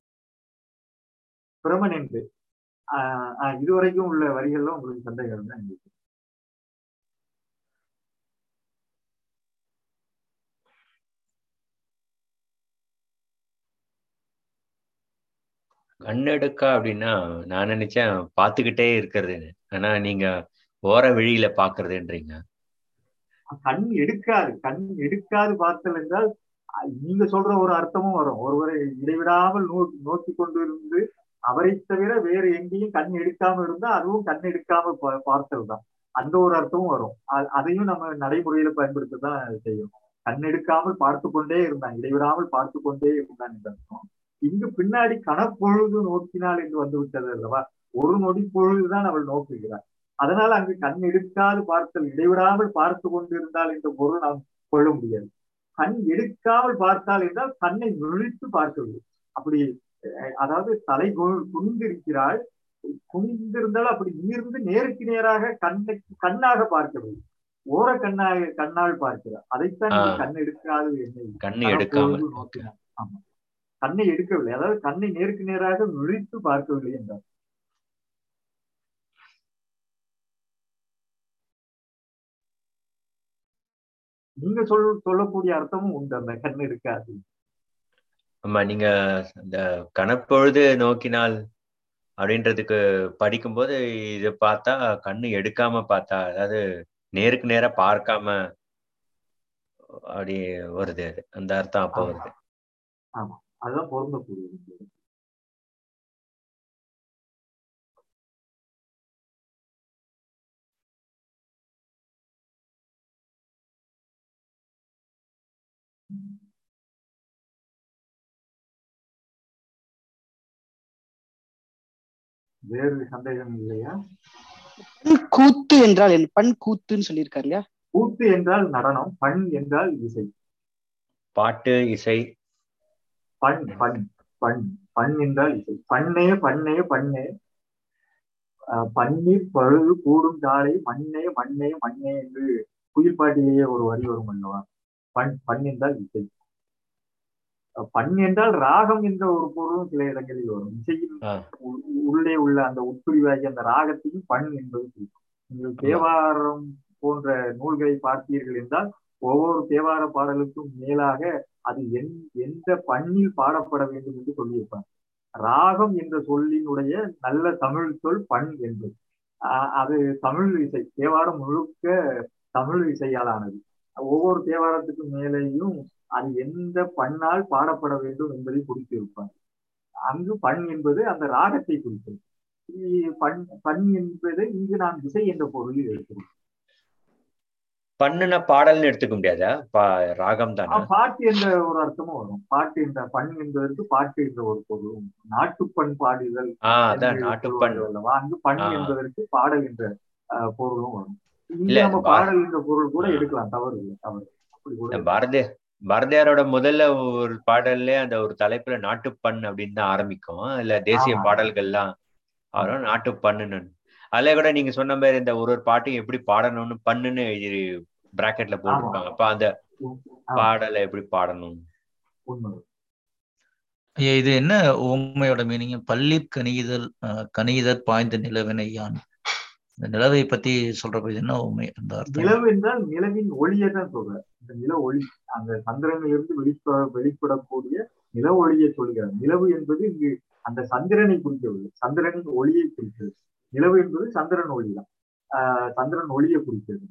பிரமன் என்று. இதுவரைக்கும் உள்ள வரிகள்லாம் உங்களுக்கு சந்தேகம் தான்.
கண்ணெடுக்கா அப்படின்னா நான் நினைச்சேன் பார்த்துக்கிட்டே இருக்கிறதுன்னு. ஆனா நீங்க ஓர வழியில பாக்குறதுன்றீங்க.
கண் எடுக்காது, கண் எடுக்காது பார்த்தல் என்றால் நீங்க சொல்ற ஒரு அர்த்தமும் வரும். ஒருவரை இடைவிடாமல் நோக்கி கொண்டு இருந்து அவரை தவிர வேறு எங்கேயும் கண் எடுக்காம இருந்தா அதுவும் கண் எடுக்காம பார்த்தல் தான். அந்த ஒரு அர்த்தமும் வரும். அதையும் நம்ம நடைமுறையில பயன்படுத்ததான் செய்யும். கண் எடுக்காமல் பார்த்து கொண்டே இருந்தான், இடைவிடாமல் பார்த்து கொண்டே இருந்தான் என்று அர்த்தம். இங்கு பின்னாடி கணப்பொழுது நோக்கினாள் என்று வந்து விட்டது அல்லவா? ஒரு நொடி பொழுதுதான் அவள் நோக்குகிறாள். அதனால அங்கு கண் எடுக்காது பார்த்தல், இடைவிடாமல் பார்த்து கொண்டிருந்தாள் என்ற பொருள் நாம் கொள்ள முடியாது. கண் எடுக்காமல் பார்த்தாள் என்றால் கண்ணை நுழைத்து பார்க்கவில்லை. அப்படி அதாவது தலை குனிந்திருக்கிறாள், குனிந்திருந்தால் அப்படி நிமிர்ந்து நேருக்கு நேராக கண்ணாக பார்க்கவில்லை, ஓர கண்ணால் பார்க்கிறார். அதைத்தான் கண் எடுக்காது
கண்ணை எடுக்காமல்
நோக்கினார். ஆமா, கண்ணை எடுக்கவில்லை, அதாவது கண்ணை நேருக்கு நேராக நுழைத்து பார்க்கவில்லை என்றார். நீங்க சொல்லக்கூடிய அர்த்தமும் உண்டு, அந்த கண் எடுக்காது.
ஆமா, நீங்க இந்த கணப்பொழுது நோக்கினால் அப்படின்றதுக்கு படிக்கும்போது இதை பார்த்தா கண்ணு எடுக்காம பார்த்தா, அதாவது நேருக்கு நேரா பார்க்காம அப்படி வருது. அது அந்த அர்த்தம் அப்ப வருது.
ஆமா, அதுதான் பொருந்தக்கூடியது. வேறு சந்தேகம் இல்லையா?
கூத்து என்றால் என்ன? பண் கூத்துன்னு சொல்லியிருக்காரு இல்லையா?
கூத்து என்றால் நடனம், பண் என்றால் இசை,
பாட்டு, இசை.
பண் பண் பண் பண் என்றால் இசை. பண்ணே பண்ணே பண்ணே பன்னீர் பழுது கூடும் தாளை மண்ணே மண்ணே மண்ணே என்று குயில் பாட்டிலேயே ஒரு வரி வரும் அல்லவா? பண் பண் என்றால் இசை. பண் என்றால் ராகம் என்ற ஒரு பொருளும் சில இடங்களில் வரும். இசையின் உள்ளே உள்ள அந்த உட்பிரிவாகி அந்த ராகத்தையும் பண் என்பது குறிக்கும். நீங்கள் தேவாரம் போன்ற நூல்களை பார்த்தீர்கள் என்றால் ஒவ்வொரு தேவார பாடலுக்கும் மேலாக அது எந்த பண்ணில் பாடப்பட வேண்டும் என்று சொல்லியிருப்பார். ராகம் என்ற சொல்லினுடைய நல்ல தமிழ் சொல் பண் என்பது. அது தமிழ் இசை, தேவாரம் முழுக்க தமிழ் இசையாலானது. ஒவ்வொரு தேவாரத்துக்கும் மேலேயும் அது எந்த பண்ணால் பாடப்பட வேண்டும் என்பதை குறித்திருப்பார். அங்கு பண் என்பது அந்த ராகத்தை குறித்தது. பண் என்பது இங்கு நாம் இசை என்ற பொருளில் எடுக்கிறோம்.
பண்ணுனா பாடல்னு எடுத்துக்க முடியாதா? ராகம் தானே.
பாட்டு என்ற ஒரு அர்த்தமும் வரும். பாட்டு என்ற பண் என்பதற்கு பாட்டு என்ற ஒரு பொருளும், நாட்டுப்பண் பாடுதல் அல்லவா, அங்கு பண் என்பதற்கு பாடல் என்ற பொருளும் வரும். இங்க நம்ம பாடல் என்ற பொருள் கூட எடுக்கலாம், தவறு இல்லை, தவறு.
பாரதியாரோட முதல்ல ஒரு பாடல்ல அந்த ஒரு தலைப்புல நாட்டுப்பண் அப்படின்னு தான் ஆரம்பிக்கும். இல்ல தேசிய பாடல்கள்லாம் அவரும் நாட்டுப்பண்ணுன்னு. அதுல கூட நீங்க சொன்ன மாதிரி இந்த ஒரு பாட்டையும் எப்படி பாடணும்னு பண்ணுன்னு எழுதி பிராக்கெட்ல போட்டிருப்பாங்க. அப்ப அந்த பாடலை எப்படி பாடணும்?
இது என்ன உண்மையோட மீனிங்? பள்ளிர் கணிதல் பாய்ந்த நிலவினை யான். இந்த நிலவை பத்தி சொல்றப்ப இது என்ன உண்மை? அந்த அர்த்தம்
நிலவு என்றால் நிலவின் ஒளியை தான் சொல்றார். இந்த நில ஒளி, அந்த சந்திரனிலிருந்து வெளிப்படக்கூடிய நில ஒளியை சொல்கிறார். நிலவு என்பது இங்கு அந்த சந்திரனை குறிக்கவில்லை, சந்திரனின் ஒளியை குறிக்கிறது. நிலவு என்பது சந்திரன் ஒளி தான், சந்திரன் ஒளியை குறிக்கிறது.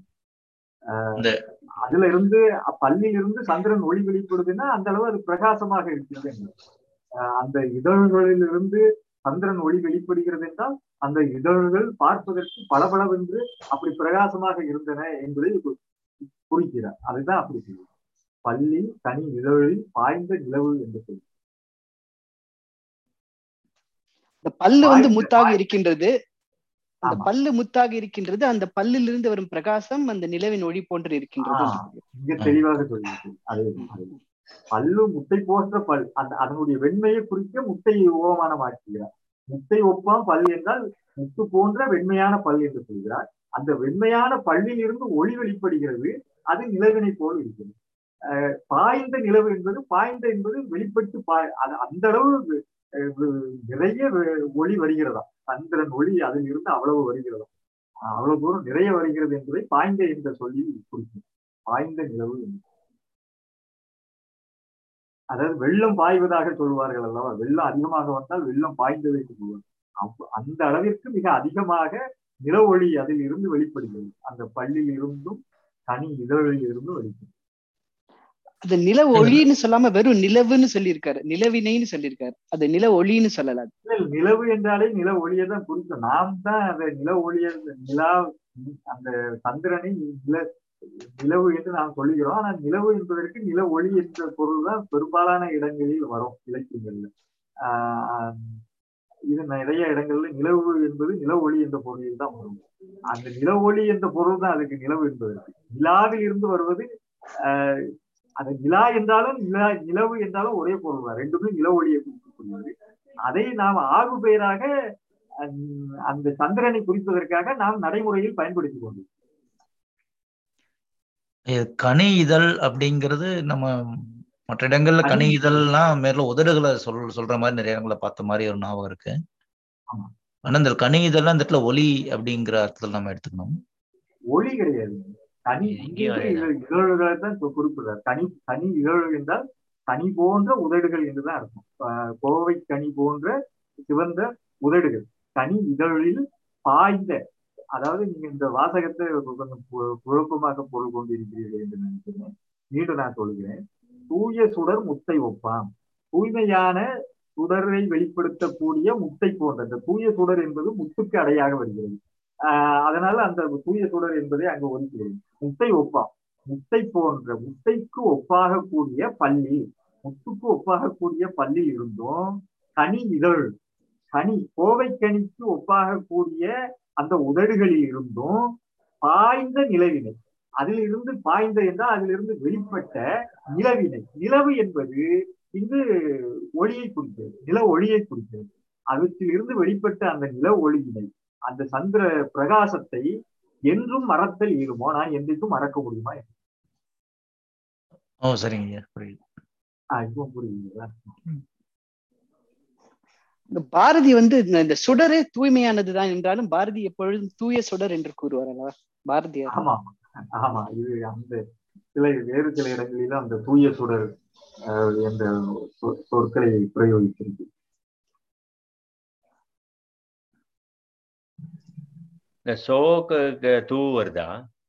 அதுல இருந்து பள்ளியிலிருந்து சந்திரன் ஒளி வெளிப்படுதுன்னா அந்த அளவு அது பிரகாசமாக இருக்கிறது. அந்த இதழ்களிலிருந்து சந்திரன் ஒளி வெளிப்படுகிறது என்றால் அந்த இதழ்கள் பார்ப்பதற்கு பளபளவென்று அப்படி பிரகாசமாக இருந்தன என்பதை குறிக்கிறார். அதுதான் அப்படி சொல்லுவோம். பள்ளி தனி இதழில் பாய்ந்த நிலவு என்று சொல்லி.
இந்த பல்லு வந்து முத்தாக இருக்கின்றது, அந்த பல்லு முத்தாக இருக்கின்றது, அந்த பல்லிலிருந்து வரும் பிரகாசம் அந்த நிலவின் ஒளி போன்று இருக்கின்றது.
மிக தெளிவாக சொல்லி. அது பல்லு முட்டை போன்ற பல், அதனுடைய வெண்மையை குறிக்க முட்டை ஓமானமாக்குகிறார். முத்தை ஒப்பாம் பல் என்றால் முத்து போன்ற வெண்மையான பல் என்று சொல்கிறார். அந்த வெண்மையான பல்லில் இருந்து ஒளி வெளிப்படுகிறது, அது நிலவினை போல் இருக்கிறது. பாய்ந்த நிலவு என்பது, பாய்ந்த என்பது வெளிப்பட்டு அந்த அளவு நிறைய ஒளி வருகிறதா, சந்திரன் ஒளி அதில் இருந்து அவ்வளவு வருகிறதா, அவ்வளவு தூரம் நிறைய வருகிறது என்பதை பாய்ந்த என்ற சொல்லி குறிக்கும். பாய்ந்த நிலவு என்று, அதாவது வெள்ளம் பாய்வதாக சொல்வார்கள் அல்லவா, வெள்ளம் அதிகமாக வந்தால் வெள்ளம் பாய்ந்தது என்று சொல்வார்கள். அந்த அளவிற்கு மிக அதிகமாக நில ஒளி அதில் இருந்து வெளிப்படுகிறது, அந்த பள்ளியில் இருந்தும் தனி இதழில் இருந்தும் வெளிப்படுகிறது.
அது நில ஒளின்னு சொல்லாம வெறும் நிலவுன்னு சொல்லியிருக்காரு, நிலவினைன்னு சொல்லியிருக்காரு, அது நில ஒளின்னு சொல்லல.
நிலவு என்றாலே நில ஒளியை தான் குறிக்கும். நாம் தான் அந்த நில ஒளிய, நிலா, அந்த சந்திரனை நிலவு என்று நாம் சொல்லுகிறோம். ஆனா நிலவு என்பதற்கு நில ஒளி என்ற பொருள் தான் பெரும்பாலான இடங்களில் வரும் இலக்கியங்கள்ல. இது நிறைய இடங்கள்ல நிலவு என்பது நில ஒளி என்ற பொருளில் தான் வரும். அந்த நில ஒளி என்ற பொருள் தான் அதுக்கு நிலவு என்பதற்கு. நிலாவில் இருந்து வருவது அது நிலா என்றாலும் நிலவு என்றாலும் ஒரே பொருள் தான், ரெண்டுமே நில ஒளியை குறிக்கக்கூடியது. அதை நாம் ஆகு பெயராக அந்த சந்திரனை குறிப்பதற்காக நாம் நடைமுறையில் பயன்படுத்தி கொண்டோம்.
கனி இதழ் அப்படிங்கிறது நம்ம மற்ற இடங்கள்ல கனி இதழ்லாம் மேல உதடுகளை சொல்ற மாதிரி நிறைய இடங்களை பார்த்த மாதிரி ஒரு ஞாபகம் இருக்கு. ஆனா இந்த கனி இதழ்லாம் இந்த இடத்துல ஒலி அப்படிங்கிற அர்த்தத்தில் நம்ம எடுத்துக்கணும்.
ஒளி கிடையாது, கனி இதழ்களை தான் குறிப்பிடுறார். கனி இதழ் என்றால் கனி போன்ற உதடுகள் என்றுதான் அர்த்தம். கோவை கனி போன்ற சிவந்த உதடுகள், கனி இதழில் பாய்ந்த, அதாவது நீங்க இந்த வாசகத்தை கொஞ்சம் குழப்பமாக பொருள் கொண்டிருக்கிறீர்கள் என்று நினைக்கிறேன். மீண்டும் நான் சொல்கிறேன். தூய சுடர் முத்தை ஒப்பாம், தூய்மையான சுடரை வெளிப்படுத்தக்கூடிய முத்தை போன்ற, இந்த தூய சுடர் என்பது முத்துக்கு அடையாக வருகிறது. அதனால அந்த தூய சுடர் என்பதை அங்கு ஒதுக்கிறது. முத்தை ஒப்பாம், முத்தை போன்ற, முத்தைக்கு ஒப்பாக கூடிய பள்ளி, முத்துக்கு ஒப்பாக கூடிய பள்ளியில் இருந்தும் கனி இதழ், கனி கோவை கனிக்கு ஒப்பாக கூடிய அந்த உதடுகளில் இருந்தும் பாய்ந்த நிலவினை, அதில் இருந்து பாய்ந்த என்றால் அதிலிருந்து வெளிப்பட்ட நிலவினை. நிலவு என்பது இங்கு ஒளியை குறிக்கிறது, நில ஒளியை குறிக்கிறது. அவற்றில் இருந்து வெளிப்பட்ட அந்த நில ஒளியினை, அந்த சந்திர பிரகாசத்தை என்றும் மறத்தல் இயலுமோ? நான் என்றைக்கும் மறக்க முடியுமா?
சரிங்க, புரியுது.
இப்போ புரியுதுங்களா?
பாரதி இந்த சுடரே தூய்மையானதுதான் என்றாலும் பாரதி எப்பொழுதும் தூய சுடர் என்று கூறுவார் அல்லவா பாரதியார்?
ஆமா ஆமா, இது அந்த வேறு சில இடங்களில அந்த தூய சுடர் என்ற சொற்களை பிரயோகிக்கிறது.
சோக்கு தூ வருதா?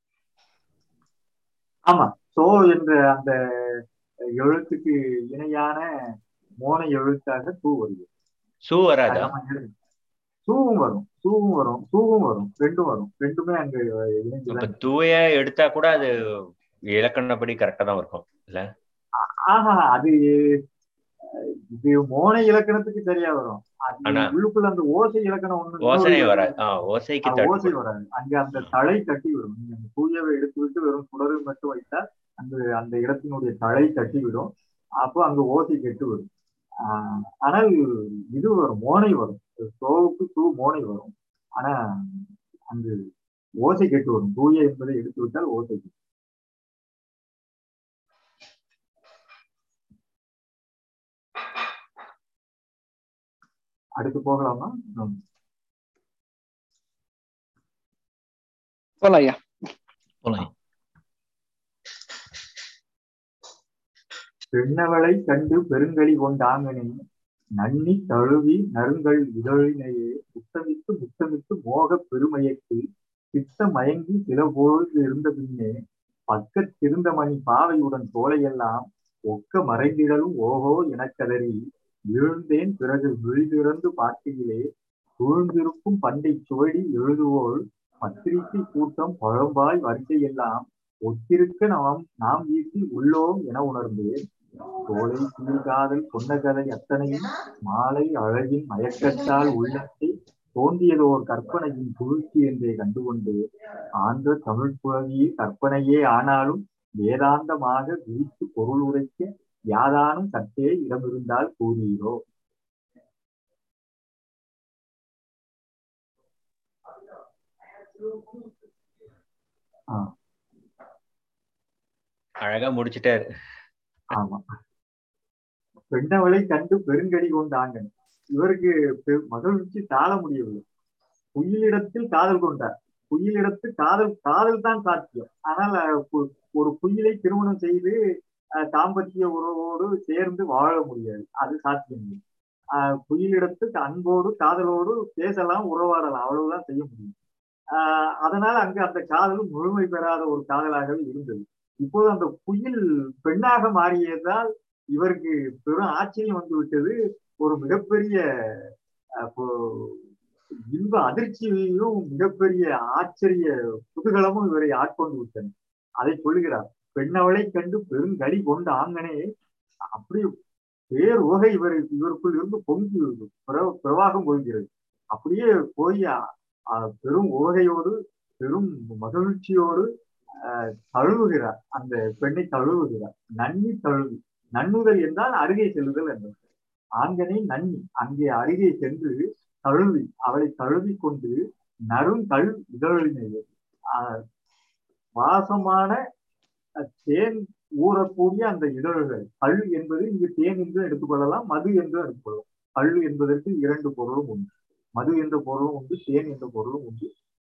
ஆமா, சோ என்ற அந்த எழுத்துக்கு இணையான மோன எழுத்தாக தூ வருது.
சூ வராதா?
சூவும் வரும், சூவும் வரும், சூவும் வரும், ரெண்டும் வரும். ரெண்டுமே அங்க
தூய எடுத்தா கூட அது இலக்கணப்படி கரெக்டா தான் இருக்கும் இல்ல?
அது இது மோன இலக்கணத்துக்கு சரியா வரும். உள்ளுக்குள்ள அந்த ஓசை இலக்கணம் ஒண்ணு
ஓசை வராது. ஓசை
வராது. அங்க அந்த தலை கட்டி வரும். நீங்க அந்த தூயவை எடுத்து விட்டு வெறும் சுடரு மட்டும் வைத்தா அந்த இடத்தினுடைய தலை கட்டி விடும். அப்போ அங்க ஓசை கெட்டு வரும். ஆனால் இது வரும், மோனை வரும். சோவுக்கு தூ மோனை வரும். ஆனா அங்கு ஓசை கெட்டு வரும். தூய என்பதை எடுத்து விட்டால் ஓசை கெட்டு. அடுத்து போகலாமா?
போலாயா?
பெண்ணவளை கண்டு பெருங்கலி கொண்டாங்கனே, நன்னி தழுவி நறுங்கள் இதழினையே, முத்தமிட்டு முத்தமிட்டு மோக பெருமையக்கு சித்த மயங்கி சில பொழுது இருந்த பின்னே, பக்கத்திருந்த மணி பாவையுடன் தோலையெல்லாம் ஒக்க மறைந்திடலும் ஓஹோ எனக்கதறி விழுந்தேன். பிறகு விழிதிறந்து பார்க்கையிலே சூழ்ந்திருக்கும் பண்டை சுவடி எழுதுவோள் பத்திரிகை கூட்டம் பழம்பாய் வரிசையெல்லாம் ஒத்திருக்க நாம் வீட்டில் உள்ளோம் என உணர்ந்தேன். தோலை குளிர்காதல் சொன்ன கதை அத்தனையும் மாலை அழகின் மயக்கத்தால் உள்ளத்தை தோன்றியதோர் கற்பனையின் குளிர்ச்சி என்றே கண்டுகொண்டு, ஆன்ற தமிழ் புலவியே கற்பனையே ஆனாலும் வேதாந்தமாக விரித்து பொருள் உரைக்க யாதானும் சற்றே இடமிருந்தால் கூறுகிறோ.
அழகா முடிச்சிட்டாரு.
ஆமா. பெண்ணவளை கண்டு பெருங்கடி கொண்டாங்க. இவருக்கு மகிழ்ச்சி தாழ முடியவில்லை. குயிலிடத்தில் காதல் கொண்டார். குயிலிடத்தில் காதல் தான் சாத்தியம். ஆனால் ஒரு குயிலை திருமணம் செய்து தாம்பத்திய உறவோடு சேர்ந்து வாழ முடியாது. அது சாத்தியம் இல்லை. குயிலிடத்துக்கு அன்போடு காதலோடு பேசலாம், உறவாடலாம், அவ்வளவுதான் செய்ய முடியும். அதனால அங்கு அந்த காதலும் முழுமை பெறாத ஒரு காதலாகவே இருந்தது. இப்போது அந்த குயில் பெண்ணாக மாறியதால் இவருக்கு பெரும் ஆச்சரியம் வந்து விட்டது. ஒரு மிகப்பெரிய இன்ப அதிர்ச்சியும் மிகப்பெரிய ஆச்சரிய குதூகலமும் இவரை ஆட்கொண்டு விட்டன. அதை சொல்லுகிறார். பெண்ணவளை கண்டு பெருங்கடி கொண்ட ஆங்கனே, அப்படி பேர் உகை இவருக்குள் இருந்து பொங்கி பிரவாகம் போகிறது. அப்படியே போய் பெரும் உவகையோடு பெரும் மகிழ்ச்சியோடு தழுவுகிறார். அந்த பெண்ணை தழுவுகிறார். நன்னி தழுவி. நன்னுதல் என்றால் அருகே செல்லுதல் என்றார். ஆங்கனை நன்னி அங்கே அருகே சென்று தழுவி அவளை தழுவி கொண்டு நறுங்கல் இதழினையே வாசமான தேன் ஊறக்கூடிய அந்த இதழ்கள். கல் என்பது இங்கு தேன் என்று எடுத்துக்கொள்ளலாம், மது என்று எடுத்துக்கொள்ளலாம். கல் என்பதற்கு இரண்டு பொருளும் உண்டு. மது என்ற பொருளும் உண்டு, தேன் என்ற பொருளும் உண்டு.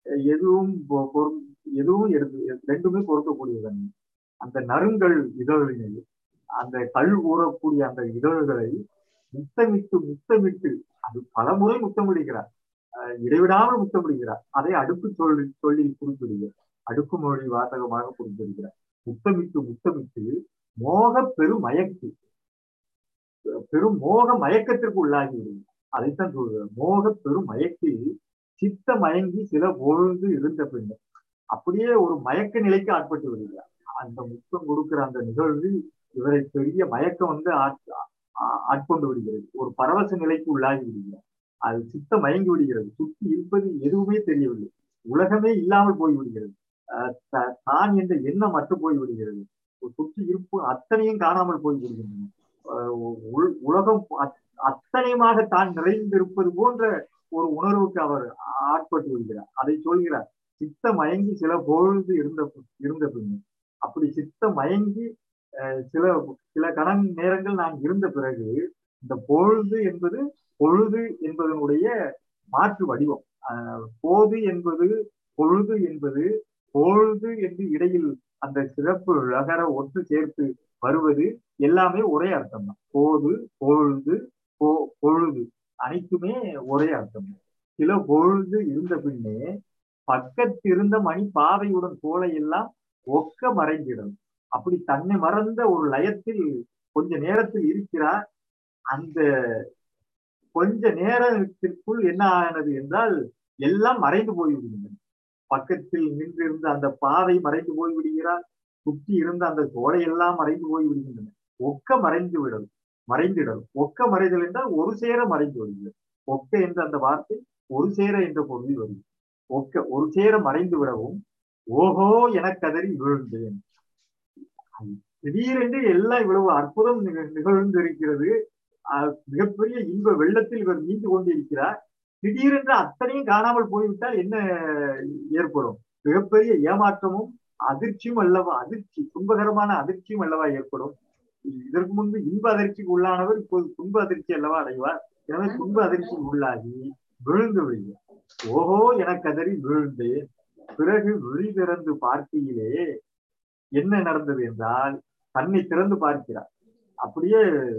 எதுவும் ரெண்டுமே பொருத்தக்கூடியது. அந்த நறுங்கல் இதழினை, அந்த கல் ஊறக்கூடிய அந்த இதழ்களை முத்தமிட்டு அது பலமுறை முத்தமிடுகிறார். இடைவிடாமல் முத்தமிடுகிறார். அதை அடுக்கு சொல்லி குறிப்பிடுகிறார். அடுக்கு மொழி வாசகமாக குறிப்பிடுகிறார். முத்தமிட்டு மோக பெரும் மோக மயக்கத்திற்கு உள்ளாகி விடுகிறார். அதைத்தான் சொல்கிறார். மோக பெரும் மயக்கில் சித்த மயங்கி சில பொழுது இருந்த பின்னர் அப்படியே ஒரு மயக்க நிலைக்கு ஆட்பட்டு விடுகிறார். அந்த முத்தம் கொடுக்கிற அந்த நிகழ்வில் இவரை பெரிய மயக்கம் வந்து ஆட்கொண்டு விடுகிறது. ஒரு பரவச நிலைக்கு உள்ளாகி விடுகிறார். அது சித்த மயங்கி விடுகிறது. சுற்றி இருப்பது எதுவுமே தெரியவில்லை. உலகமே இல்லாமல் போய்விடுகிறது. தான் என்ற எண்ணம் மட்டும் போய்விடுகிறது. சுற்றி இருப்பு அத்தனையும் காணாமல் போய்விடுகின்றன. உலகம் அத்தனையுமாக தான் நிறைந்திருப்பது போன்ற ஒரு உணர்வுக்கு அவர் ஆட்பட்டு விடுகிறார். அதை சொல்கிறார். சித்த மயங்கி சில பொழுது இருந்த பின்னர் அப்படி சித்த மயங்கி சில கணம் நேரங்கள் நான் இருந்த பிறகு இந்த பொழுது என்பதனுடைய மாற்று வடிவம். போது என்பது பொழுது என்பது பொழுது என்று இடையில் அந்த சிறப்பு அகர ஒன்று சேர்த்து வருவது எல்லாமே ஒரே அர்த்தம் தான். போது பொழுது பொழுது அனைத்துமே ஒரே அர்த்தம். சில பொழுது இருந்த பின்னே பக்கத்திருந்த மணி பாவையுடன் சோலை எல்லாம் ஒக்க மறைந்திடும். அப்படி தன்னை மறந்த ஒரு லயத்தில் கொஞ்ச நேரத்தில் இருக்கிறார். அந்த கொஞ்ச நேரத்திற்குள் என்ன ஆனது என்றால் எல்லாம் மறைந்து போய்விடுகின்றன. பக்கத்தில் நின்றிருந்த அந்த பாவை மறைந்து போய்விடுகிறார். சுற்றி இருந்த அந்த சோலை எல்லாம் மறைந்து போய்விடுகின்றன. ஒக்க மறைந்திடல். ஒக்க மறைதல் என்றால் ஒரு சேர மறைந்து வருகிறது. ஒக்க என்ற அந்த வார்த்தை ஒரு சேர என்ற பொருளில் வருகிறது. ஒக்க ஒரு சேர மறைந்து விடவும் ஓஹோ என கதறி விழுந்தேன். திடீரென்று எல்லாம் இவ்வளவு அற்புதம் நிகழ்ந்திருக்கிறது. மிகப்பெரிய இன்ப வெள்ளத்தில் இவர் நீந்து கொண்டிருக்கிறார். திடீரென்று அத்தனையும் காணாமல் போய்விட்டால் என்ன ஏற்படும்? மிகப்பெரிய ஏமாற்றமும் அதிர்ச்சியும் அல்லவா, துன்பகரமான அதிர்ச்சியும் அல்லவா ஏற்படும். இதற்கு முன்பு இன்ப அதிர்ச்சிக்கு உள்ளானவர் இப்போது துன்ப அதிர்ச்சி அல்லவா அடைவார். எனவே துன்ப அதிர்ச்சி உள்ளாகி விழுந்து விடுகிறார். ஓஹோ என கதறி விழுந்தேன். பிறகு விழி திறந்து பார்க்கையிலே என்ன நடந்தது என்றால் கண்ணை திறந்து பார்க்கிறார். அப்படியே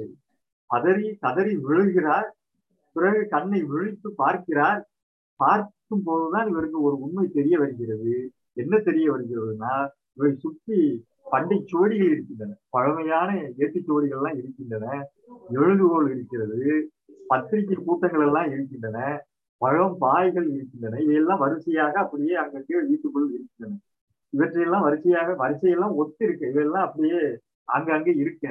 கதறி விழுகிறார். பிறகு கண்ணை விழித்து பார்க்கிறார். பார்க்கும் போதுதான் இவருக்கு ஒரு உண்மை தெரிய வருகிறது. என்ன தெரிய வருகிறதுனா, இவரை சுற்றி பண்டை சுவடிகள் இருக்கின்றன. பழமையான ஏட்டுச்சுவடிகள் எல்லாம் இருக்கின்றன. எழுதுகோள் இருக்கிறது. பத்திரிகை கூட்டங்கள் எல்லாம் இருக்கின்றன. பழம் பாய்கள் இருக்கின்றன. இவையெல்லாம் வரிசையாக அப்படியே அங்கங்கே வீட்டுக்குள் இருக்கின்றன. இவற்றையெல்லாம் வரிசையெல்லாம் ஒத்து இருக்க, இவையெல்லாம் அப்படியே அங்கங்கே இருக்க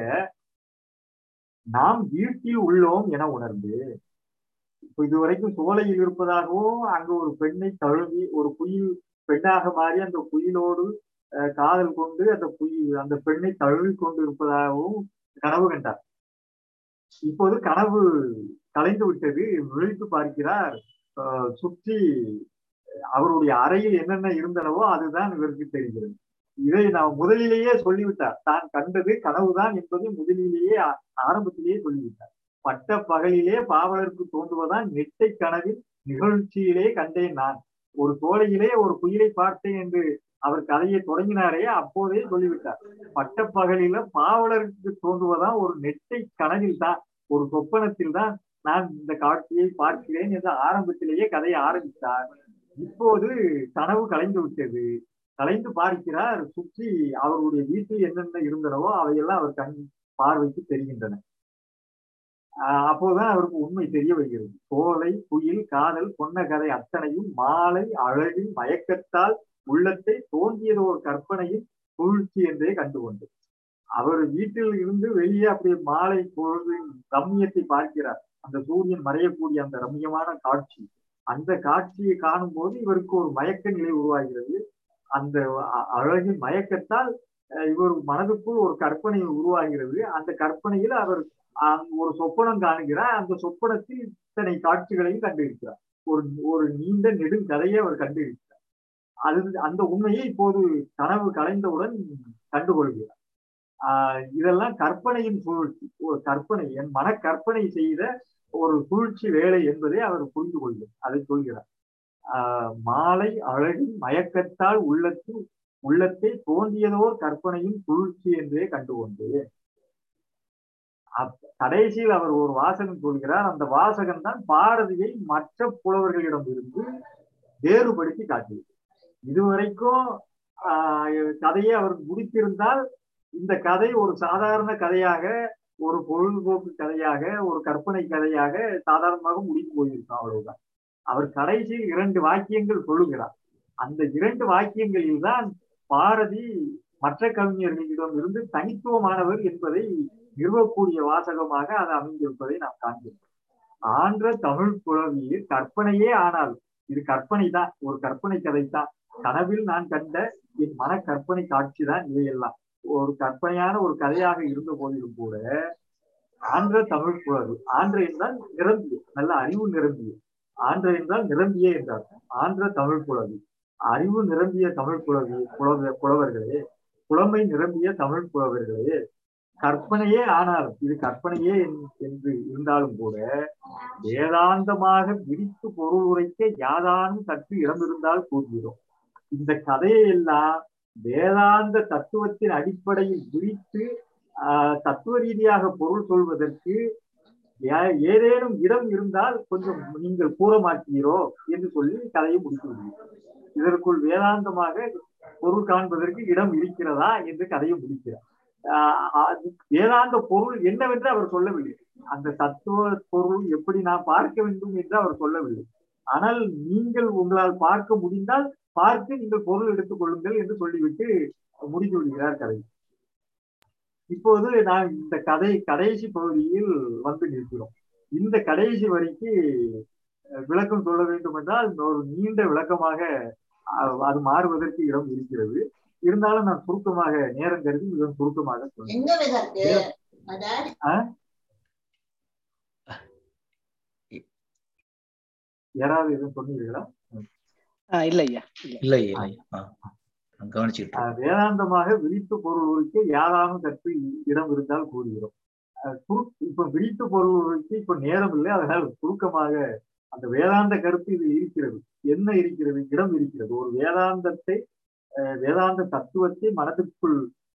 நாம் வீட்டில் உள்ளோம் என உணர்ந்து, இதுவரைக்கும் சோலையில் இருப்பதாகவும் அங்கு ஒரு பெண்ணை தழுவி ஒரு குயில் பெண்ணாக மாறி அந்த குயிலோடு காதல் கொண்டு அந்த பெண்ணை தழுவி கொண்டு இருப்பதாகவும் கனவு கண்டார். இப்போது கனவு கலைந்து விட்டது. விழித்து பார்க்கிறார். சுற்றி அவருடைய அறையில் என்னென்ன இருந்தனவோ அதுதான் இவருக்கு தெரிகிறது. இதை நான் முதலிலேயே சொல்லிவிட்டார். தான் கண்டது கனவுதான் என்பதை முதலிலேயே ஆரம்பத்திலேயே சொல்லிவிட்டார். பட்ட பகலிலே பாவலருக்கு தோன்றுவதான் நெட்டை கனவில் நிகழ்ச்சியிலே கண்டேன் நான். ஒரு தோலையிலே ஒரு குயிலை பார்த்தேன் என்று அவர் கதையை தொடங்கினாரே அப்போதே சொல்லிவிட்டார். பட்ட பகலில பாவலருக்கு தோன்றுவதான் ஒரு நெட்டை கனவில் தான், ஒரு சொப்பனத்தில் தான் நான் இந்த காட்சியை பார்க்கிறேன் என்று ஆரம்பத்திலேயே கதையை ஆரம்பித்தார். இப்போது கனவு கலைந்து விட்டது. கலைந்து பார்க்கிறார், சுற்றி அவருடைய வீட்டில் என்னென்ன இருந்தனவோ அவையெல்லாம் அவர் கண் பார்வைக்கு தெரிகின்றன. அப்போதுதான் அவருக்கு உண்மை தெரிய வருகிறது. சோலை, குயில், காதல், சொன்ன கதை அத்தனையும் மாலை அழகில் மயக்கத்தால் உள்ளத்தை தோன்றியது ஒரு கற்பனையின் சூழ்ச்சி என்றே கண்டுகொண்டு அவர் வீட்டில் இருந்து வெளியே அப்படியே மாலை பொழுது ரம்மியத்தை பார்க்கிறார். அந்த சூரியன் மறையக்கூடிய அந்த ரம்மியமான காட்சி, அந்த காட்சியை காணும் போது இவருக்கு ஒரு மயக்க நிலை உருவாகிறது. அந்த அழகின் மயக்கத்தால் இவர் மனதுக்குள் ஒரு கற்பனை உருவாகிறது. அந்த கற்பனையில் அவர் ஒரு சொப்பனம் காணுகிறார். அந்த சொப்பனத்தில் இத்தனை காட்சிகளையும் கண்டிருக்கிறார். ஒரு நீண்ட நெடுங்கதையை அவர் கண்டிருக்கிறார். அந்த உண்மையை இப்போது கனவு கலைந்தவுடன் கண்டுகொள்கிறார். இதெல்லாம் கற்பனையின் சூழ்ச்சி, ஒரு கற்பனை, என் மன கற்பனை செய்த ஒரு சூழ்ச்சி வேலை என்பதை அவர் புரிந்து கொள்கிறார். அதை சொல்கிறார். மாலை அழகின் மயக்கத்தால் உள்ளத்தை தோன்றியதோர் கற்பனையின் சூழ்ச்சி என்றே கண்டுகொண்டு கடைசியில் அவர் ஒரு வாசகம் சொல்கிறார். அந்த வாசகம் தான் பாரதியை மற்ற புலவர்களிடம் இருந்து வேறுபடுத்தி காட்டியது. இதுவரைக்கும் கதையை அவர் முடித்திருந்தால் இந்த கதை ஒரு சாதாரண கதையாக, ஒரு பொழுதுபோக்கு கதையாக, ஒரு கற்பனை கதையாக சாதாரணமாக முடிந்து போயிருக்கும், அவ்வளவுதான். அவர் கடைசியில் 2 வாக்கியங்கள் சொல்லுகிறார். அந்த 2 வாக்கியங்களில் தான் பாரதி மற்ற கவிஞர்களிடம் இருந்து தனித்துவமானவர் என்பதை நிறுவக்கூடிய வாசகமாக அது அமைந்திருப்பதை நாம் காண்கிறோம். ஆன்ற தமிழ் புலவியில் கற்பனையே ஆனால் இது கற்பனை தான், ஒரு கற்பனை கதை தான். கனவில் நான் கண்ட என் மன கற்பனை காட்சி தான் இவையெல்லாம். ஒரு கற்பனையான ஒரு கதையாக இருந்த போதிலும் கூட ஆன்ற தமிழ் புலவி, ஆன்ற என்றால் நிரம்பிய, நல்ல அறிவு நிரம்பிய, ஆன்ற என்றால் நிரம்பிய என்றார். ஆன்ற தமிழ் புலவி, அறிவு நிரம்பிய தமிழ் புலவர்களே, புலமை நிரம்பிய தமிழ் புலவர்களே, கற்பனையே ஆனால் இது கற்பனையே என்று இருந்தாலும் கூட வேதாந்தமாக விரித்து பொருள் உரைக்க யாதானும் சற்று இடம் இருந்தால் கூறுகிறோம். இந்த கதையை எல்லாம் வேதாந்த தத்துவத்தின் அடிப்படையில் விரித்து தத்துவ ரீதியாக பொருள் சொல்வதற்கு ஏதேனும் இடம் இருந்தால் கொஞ்சம் நீங்கள் கூற மாட்டீரோ என்று சொல்லி கதையை முடித்துள்ளீர்கள். இதற்குள் வேதாந்தமாக பொருள் காண்பதற்கு இடம் இருக்கிறதா என்று கதையை முடிக்கிறார். வேதாந்த பொருள் என்னவென்று அவர் சொல்லவில்லை. அந்த தத்துவ பொருள் எப்படி நாம் பார்க்க வேண்டும் என்று அவர் சொல்லவில்லை. ஆனால் நீங்கள் உங்களால் பார்க்க முடிந்தால் பார்த்து நீங்கள் பொருள் எடுத்துக் கொள்ளுங்கள் என்று சொல்லிவிட்டு முடித்து விடுகிறார் கதை. இப்போது நான் இந்த கடைசி பகுதியில் வந்து நிற்கிறோம். இந்த கடைசி வரிக்கு விளக்கம் சொல்ல வேண்டும் என்றால் ஒரு நீண்ட விளக்கமாக அது மாறுவதற்கு இடம் இருக்கிறது. இருந்தாலும் நான் சுருக்கமாக நேரம் கருதி மிகவும் சுருக்கமாக சொல்றேன். யாராவது எதுவும் சொன்னீர்களா? வேதாந்தமாக விரித்து பொருள் உரைக்க யாராலும் கற்று இடம் இருந்தால் கூறுகிறோம். இப்ப விரித்து பொருள் உரைக்க இப்ப நேரம் இல்லை, அதனால் சுருக்கமாக அந்த வேதாந்த கருத்து இது இருக்கிறது. என்ன இருக்கிறது? இடம் இருக்கிறது. ஒரு வேதாந்த தத்துவத்தை மனதுக்குள்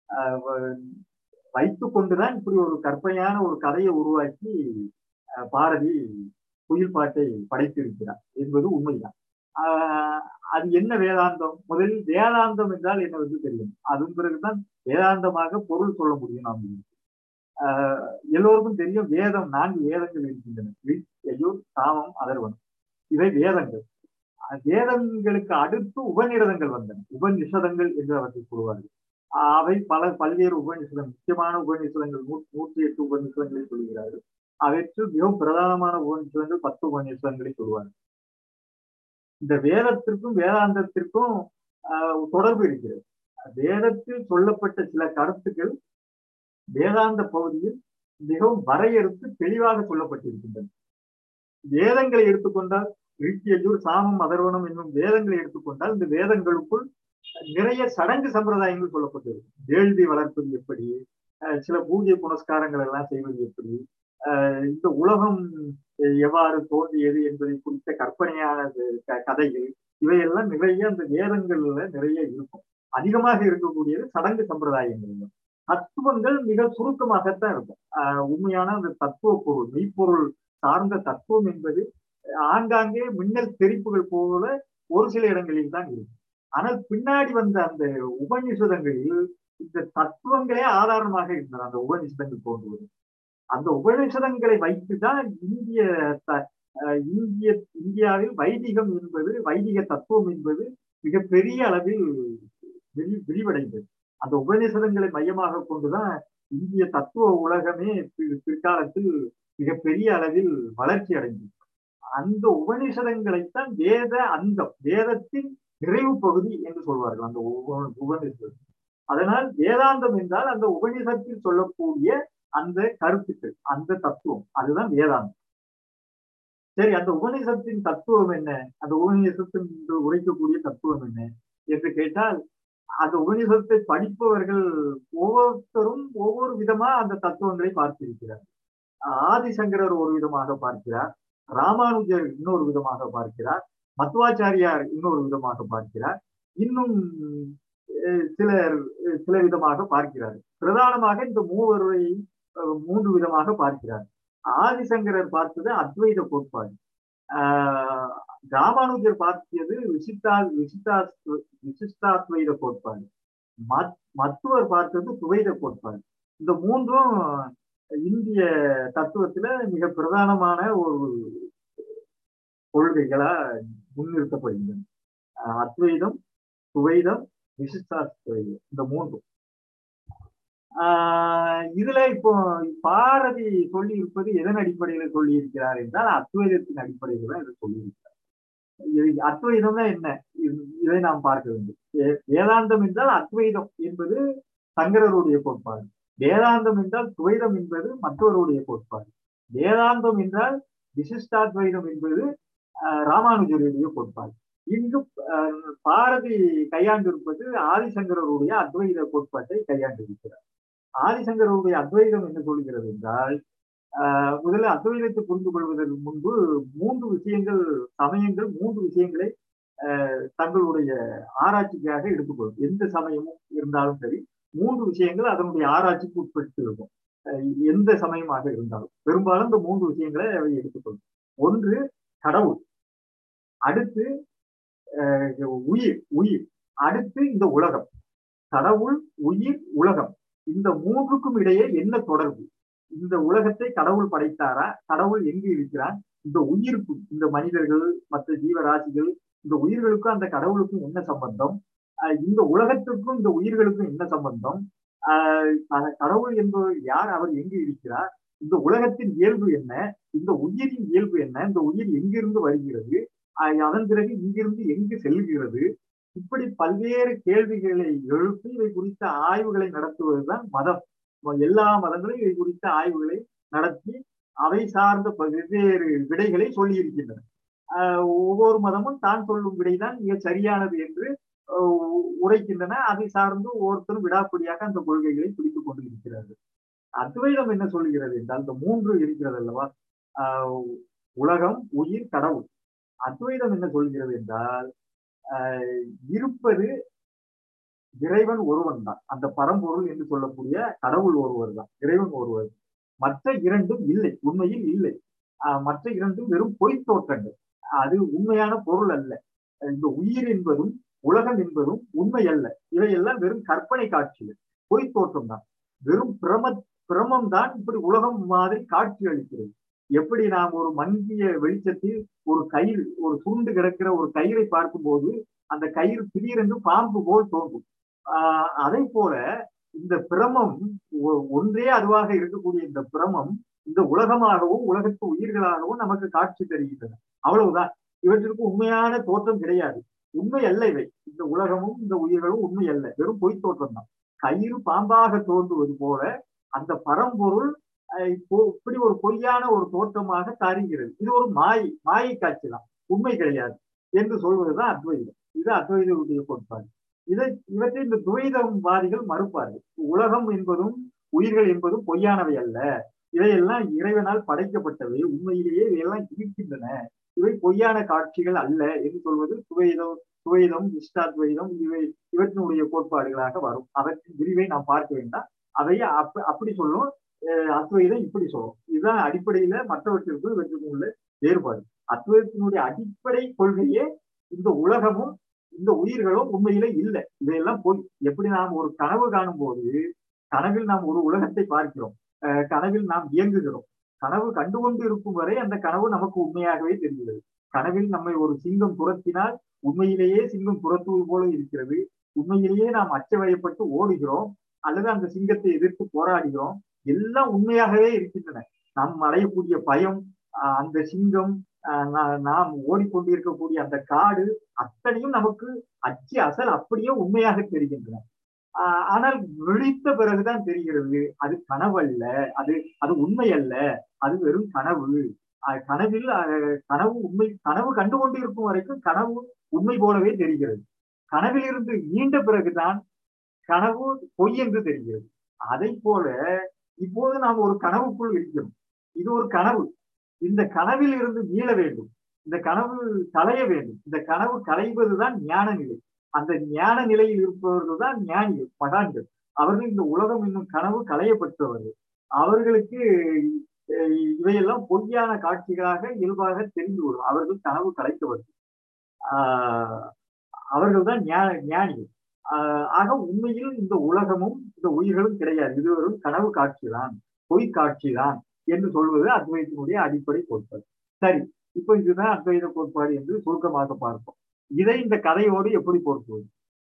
வைத்து கொண்டுதான் இப்படி ஒரு கற்பனையான ஒரு கதையை உருவாக்கி பாரதி குயில் பாட்டை படைத்திருக்கிறார் என்பது உண்மைதான். அது என்ன வேதாந்தம்? முதலில் வேதாந்தம் என்றால் என்னவென்று தெரியும். அதன் பிறகுதான் வேதாந்தமாக பொருள் சொல்ல முடியும். நாம் எல்லோருக்கும் தெரியும், வேதம் 4 வேதங்கள் இருக்கின்றன. யஜுர், சாமம், அதர்வனம். இவை வேதங்கள். வேதங்களுக்கு அடுத்து உபநிடதங்கள் வந்தன. உபநிஷதங்கள் என்று அவற்றை சொல்வார்கள். அவை பல்வேறு உபநிஷதங்கள், முக்கியமான உபநிஷதங்கள் 108 உபநிஷதங்களை சொல்கிறார்கள். அவற்றில் மிகவும் பிரதானமான உபநிஷதங்கள் 10 உபநிஷதங்களை சொல்வார்கள். இந்த வேதத்திற்கும் வேதாந்தத்திற்கும் தொடர்பு இருக்கிறது. வேதத்தில் சொல்லப்பட்ட சில கருத்துக்கள் வேதாந்த பகுதியில் மிகவும் வரையறுத்து தெளிவாக சொல்லப்பட்டிருக்கின்றன. வேதங்களை எடுத்துக்கொண்டால் ரிக்யஜூர், சாமம், அதர்வனம் என்னும் வேதங்களை எடுத்துக்கொண்டால் இந்த வேதங்களுக்குள் நிறைய சடங்கு சம்பிரதாயங்கள் சொல்லப்பட்டிருக்கு. வேள்வி வளர்ப்பது எப்படி, சில பூஜை புனஸ்காரங்கள் எல்லாம் செய்வது எப்படி, இந்த உலகம் எவ்வாறு தோன்றியது என்பதை குறித்த கற்பனையான கதைகள், இவையெல்லாம் நிறைய அந்த வேதங்கள்ல நிறைய இருக்கும். அதிகமாக இருக்கக்கூடியது சடங்கு சம்பிரதாயங்கள். தத்துவங்கள் மிக சுருக்கமாகத்தான் இருக்கும். உண்மையான அந்த தத்துவ பொருள், மெய்ப்பொருள் சார்ந்த தத்துவம் என்பது ஆங்காங்கே மின்னல் தெரிப்புகள் போல ஒரு சில இடங்களில் தான் இருக்கும். ஆனால் பின்னாடி வந்த அந்த உபநிஷதங்களில் இந்த தத்துவங்களே ஆதாரமாக இருந்தன. அந்த உபநிஷதங்கள் தோன்றுவது, அந்த உபநிஷதங்களை வைத்துதான் இந்தியாவில் வைதிகம் என்பது, வைதிக தத்துவம் என்பது மிகப்பெரிய அளவில் விரிவடைந்தது. அந்த உபநிஷதங்களை மையமாக கொண்டுதான் இந்திய தத்துவ உலகமே பிற்காலத்தில் மிகப்பெரிய அளவில் வளர்ச்சி அடைந்தது. அந்த உபநிஷதங்களைத்தான் வேத அந்தம், வேதத்தின் நிறைவு பகுதி என்று சொல்வார்கள் அந்த உபநிஷதம். அதனால் வேதாந்தம் என்றால் அந்த உபநிஷத்தில் சொல்லக்கூடிய அந்த கருத்துக்கள், அந்த தத்துவம், அதுதான் வேதாந்தம். சரி, அந்த உபநிஷத்தின் தத்துவம் என்ன, அந்த உபநிஷத்தின் உரைக்கக்கூடிய தத்துவம் என்ன என்று கேட்டால், அந்த உபநிஷத்தை படிப்பவர்கள் ஒவ்வொருத்தரும் ஒவ்வொரு விதமா அந்த தத்துவங்களை பார்த்திருக்கிறார். ஆதிசங்கரர் ஒரு விதமாக பார்க்கிறார், ராமானுஜர் இன்னொரு விதமாக பார்க்கிறார், மத்வாச்சாரியார் இன்னொரு விதமாக பார்க்கிறார், இன்னும் சில விதமாக பார்க்கிறார். பிரதானமாக இந்த மூவரை 3 விதமாக பார்க்கிறார். ஆதிசங்கரர் பார்த்தது அத்வைத கோட்பாடு, ராமானுஜர் பார்த்தது விசிஷ்டாத்வைத கோட்பாடு, மத்துவர் பார்த்தது துவைத கோட்பாடு. இந்த 3ம் இந்திய தத்துவத்துல மிக பிரதானமான ஒரு கொள்கைகளா முன்னிறுத்தப்படுகின்றன. அத்வைதம், துவைதம், விசிஷ்டாத்வைதம், இந்த 3. இதுல இப்போ பாரதி சொல்லி இருப்பது எதன் அடிப்படையில சொல்லி இருக்கிறார் என்றால் அத்வைதத்தின் அடிப்படையில தான் இதை சொல்லியிருக்கிறார். அத்வைதம் தான் என்ன, இதை நாம் பார்க்க வேண்டும். வேதாந்தம் என்றால் அத்வைதம் என்பது சங்கரருடைய கோட்பாடு, வேதாந்தம் என்றால் துவைதம் என்பது மற்றவருடைய கோட்பாடு, வேதாந்தம் என்றால் விசிஷ்டாத்வைதம் என்பது ராமானுஜருடைய கோட்பாடு. இங்கு பாரதி கையாண்டிருப்பது ஆதிசங்கரருடைய அத்வைத கோட்பாட்டை கையாண்டிருக்கிறார். ஆதிசங்கரருடைய அத்வைதம் என்ன சொல்கிறது என்றால், முதல்ல அத்வைதத்தை புரிந்து கொள்வதற்கு முன்பு 3 விஷயங்கள், சமயங்கள் 3 விஷயங்களை தங்களுடைய ஆராய்ச்சிக்காக எடுத்துக்கொள்ளும். எந்த சமயமும் இருந்தாலும் சரி 3 விஷயங்கள் அதனுடைய ஆராய்ச்சிக்கு உட்பட்டு இருக்கும். எந்த சமயமாக இருந்தாலும் பெரும்பாலும் இந்த 3 விஷயங்களை அவை எடுத்துக்கொள்ளும். ஒன்று கடவுள், அடுத்து உயிர், அடுத்து இந்த உலகம். கடவுள், உயிர், உலகம், இந்த 3க்கும் இடையே என்ன தொடர்பு? இந்த உலகத்தை கடவுள் படைத்தாரா? கடவுள் எங்கு இருக்கிறான்? இந்த உயிருக்கும், இந்த மனிதர்கள், மற்ற ஜீவராசிகள், இந்த உயிர்களுக்கும் அந்த கடவுளுக்கும் என்ன சம்பந்தம்? இந்த உலகத்திற்கும் இந்த உயிர்களுக்கும் என்ன சம்பந்தம்? கடவுள் என்பவர் யார்? அவர் எங்கு இருக்கிறார்? இந்த உலகத்தின் இயல்பு என்ன? இந்த உயிரின் இயல்பு என்ன? இந்த உயிர் எங்கிருந்து வருகிறது? அதன் பிறகு இங்கிருந்து எங்கு செல்கிறது? இப்படி பல்வேறு கேள்விகளை எழுப்பி இவை குறித்த ஆய்வுகளை நடத்துவதுதான் மதம். எல்லா மதங்களும் இவை குறித்த ஆய்வுகளை நடத்தி அவை சார்ந்த வெவ்வேறு விடைகளை சொல்லி இருக்கின்றன. ஒவ்வொரு மதமும் தான் சொல்லும் விடைதான் மிக சரியானது என்று உரைக்கின்றன. அதை சார்ந்து ஒவ்வொருத்தரும் விடாப்பிடியாக அந்த கொள்கைகளை பிடித்துக் கொண்டு இருக்கிறார்கள். அத்வைதம் என்ன சொல்கிறது என்றால், இந்த 3 இருக்கிறது அல்லவா, உலகம், உயிர், கடவுள். அத்வைதம் என்ன சொல்கிறது என்றால், இருப்பது இறைவன் ஒருவன் தான், அந்த பரம்பொருள் என்று சொல்லக்கூடிய கடவுள் ஒருவர் தான், இறைவன் ஒருவர். மற்ற 2ம் இல்லை, உண்மையில் இல்லை. மற்ற 2ம் வெறும் பொய் தோற்றங்கள், அது உண்மையான பொருள் அல்ல. இந்த உயிர் என்பதும் உலகம் என்பதும் உண்மை அல்ல. இவையெல்லாம் வெறும் கற்பனை காட்சிகள், பொய் தோற்றம் தான், வெறும் பிரமம் தான். இப்படி உலகம் மாதிரி காட்சி அளிக்கிறது. எப்படி நாம் ஒரு மங்கிய வெளிச்சத்தில் ஒரு கயிறு, ஒரு சுருண்டு கிடக்கிற ஒரு கயிறை பார்க்கும்போது அந்த கயிறு திடீரென்று பாம்பு போல் தோன்றும். அதை போல இந்த பிரமம் ஒன்றே அதுவாக இருக்கக்கூடிய இந்த பிரமம் இந்த உலகமாகவும் உலகத்து உயிர்களாகவும் நமக்கு காட்சி தருகின்றன. அவ்வளவுதான். இவற்றிற்கு உண்மையான தோற்றம் கிடையாது, உண்மை அல்ல இவை. இந்த உலகமும் இந்த உயிர்களும் உண்மை அல்ல, வெறும் பொய் தோற்றம் தான். கயிறு பாம்பாக தோன்றுவது போல அந்த பரம்பொருள் இப்படி ஒரு பொய்யான ஒரு தோற்றமாக தாருகிறது. இது ஒரு மாயை காட்சி தான். உண்மை கிடையாது என்று சொல்வதுதான் அத்வைதம். இது அத்வைதனுடைய கோட்பாடு. இவற்றை இந்த துவைதவாதிகள் மறுப்பார்கள். உலகம் என்பதும் உயிர்கள் என்பதும் பொய்யானவை அல்ல, இவையெல்லாம் இறைவனால் படைக்கப்பட்டவை, உண்மையிலேயே இவையெல்லாம் இருக்கின்றன, இவை பொய்யான காட்சிகள் அல்ல என்று சொல்வது துவைதம் இஷ்டாத்வைதம் இவற்றினுடைய கோட்பாடுகளாக வரும். அவற்றின் விரிவை நாம் பார்க்க வேண்டாம். அதையே அப்படி சொல்லும், அத்வைதம் இப்படி சொல்லும். இதுதான் அடிப்படையில மற்றவற்றிற்கும் இவற்றுக்கும் உள்ள வேறுபாடு. அத்வைதத்தினுடைய அடிப்படை கொள்கையே இந்த உலகமும் இந்த உயிர்களும் உண்மையிலே இல்லை, இதையெல்லாம் போய். எப்படி நாம் ஒரு கனவு காணும் போது கனவில் நாம் ஒரு உலகத்தை பார்க்கிறோம், கனவில் நாம் இயங்குகிறோம். கனவு கண்டுகொண்டு இருக்கும் வரை அந்த கனவு நமக்கு உண்மையாகவே தெரிகிறது. கனவில் நம்மை ஒரு சிங்கம் துரத்தினால் உண்மையிலேயே சிங்கம் துரத்துவது போல இருக்கிறது. உண்மையிலேயே நாம் அச்சவயப்பட்டு ஓடுகிறோம் அல்லது அந்த சிங்கத்தை எதிர்த்து போராடுகிறோம். எல்லாம் உண்மையாகவே இருக்கின்றன. நாம் அடையக்கூடிய பயம், அந்த சிங்கம், நாம் ஓடிக்கொண்டிருக்கக்கூடிய அந்த காடு, அத்தனையும் நமக்கு அச்சு அசல் அப்படியே உண்மையாக தெரிகின்றன. ஆனால் விழித்த பிறகுதான் தெரிகிறது அது கனவல்ல, அது உண்மை அல்ல, அது வெறும் கனவு. கனவில் கனவு உண்மை, கனவு கண்டுகொண்டு இருக்கும் வரைக்கும் கனவு உண்மை போலவே தெரிகிறது. கனவில் இருந்து மீண்ட பிறகுதான் கனவு பொய் என்று தெரிகிறது. அதை போல இப்போது நாம் ஒரு கனவுக்குள் இருக்கிறோம். இது ஒரு கனவு. இந்த கனவில் இருந்து மீள வேண்டும், இந்த கனவு களைய வேண்டும். இந்த கனவு களைவதுதான் ஞான நிலை. அந்த ஞான நிலையில் இருப்பவர்கள் தான் ஞானிகள், மகான்கள். அவர்கள் இந்த உலகம் என்னும் கனவு களையப்பட்டவர்கள். அவர்களுக்கு இவையெல்லாம் பொய்யான காட்சிகளாக இயல்பாக தெரிந்து வரும். அவர்கள் கனவு கலைத்தவர்கள், அவர்கள் தான் ஞானிகள். ஆக உண்மையில் இந்த உலகமும் இந்த உயிர்களும் கிடையாது, இது ஒரு கனவு காட்சிதான், பொய் காட்சிதான் என்று சொல்வது அத்வைதத்தினுடைய அடிப்படை கோட்பாடு. சரி, இப்போ இதுதான் அத்வைத கோட்பாடு என்று சுருக்கமாக பார்ப்போம். இதை இந்த கதையோடு எப்படி பொருத்துவது?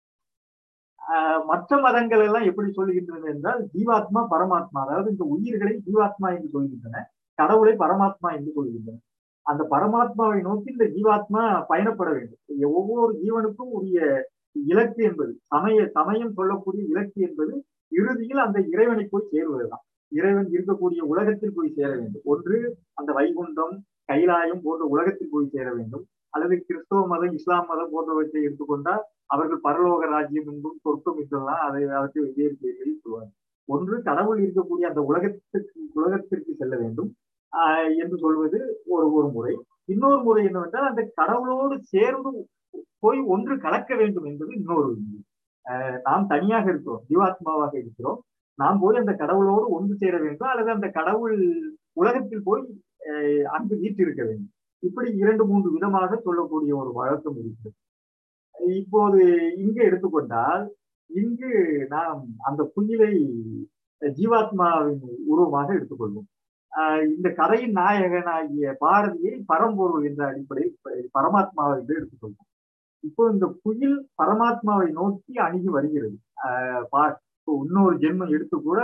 மற்ற மதங்கள் எல்லாம் எப்படி சொல்லுகின்றன என்றால், ஜீவாத்மா பரமாத்மா, அதாவது இந்த உயிர்களை ஜீவாத்மா என்று சொல்கின்றன, கடவுளை பரமாத்மா என்று சொல்கின்றன. அந்த பரமாத்மாவை நோக்கி இந்த ஜீவாத்மா பயணப்பட வேண்டும். ஒவ்வொரு ஜீவனுக்கும் உரிய இலக்கு என்பது, சமயம் சொல்லக்கூடிய இலக்கு என்பது இறுதியில் அந்த இறைவனை போய் சேருவதுதான். இறைவன் இருக்கக்கூடிய உலகத்தில் போய் சேர வேண்டும். ஒன்று அந்த வைகுண்டம், கைலாயம் போன்ற உலகத்தில் போய் சேர வேண்டும். அல்லது கிறிஸ்தவ மதம், இஸ்லாம் மதம் போன்றவற்றை எடுத்துக்கொண்டால் அவர்கள் பரலோக ராஜ்யம் என்றும் சொர்க்கம் என்றெல்லாம் அவற்றை வெவ்வேறு பேர்களில் சொல்வார்கள். ஒன்று கடவுள் இருக்கக்கூடிய அந்த உலகத்திற்கு செல்ல வேண்டும் என்று சொல்வது ஒரு முறை. இன்னொரு முறை என்னவென்றால் அந்த கடவுளோடு சேர்ந்து போய் ஒன்று கலக்க வேண்டும் என்பது இன்னொரு. நாம் தனியாக இருக்கிறோம், ஜீவாத்மாவாக இருக்கிறோம், நாம் போய் அந்த கடவுளோடு ஒன்று சேர வேண்டும், அல்லது அந்த கடவுள் உலகத்தில் போய் அங்கு வீற்றிருக்க வேண்டும். இப்படி 2-3 விதமாக சொல்லக்கூடிய ஒரு வழக்கம் இருக்கிறது. இப்போது இங்கு எடுத்துக்கொண்டால், இங்கு நாம் அந்த குயிலை ஜீவாத்மாவின் உருவமாக எடுத்துக்கொள்வோம். இந்த கதையின் நாயகனாகிய பாரதியை பரம்பொருள் என்ற அடிப்படையில் பரமாத்மாவை என்று எடுத்துக்கொள்வோம். இப்போ இந்த குயில் பரமாத்மாவை நோக்கி அணுகி வருகிறது. இன்னொரு ஜென்மம் எடுத்து கூட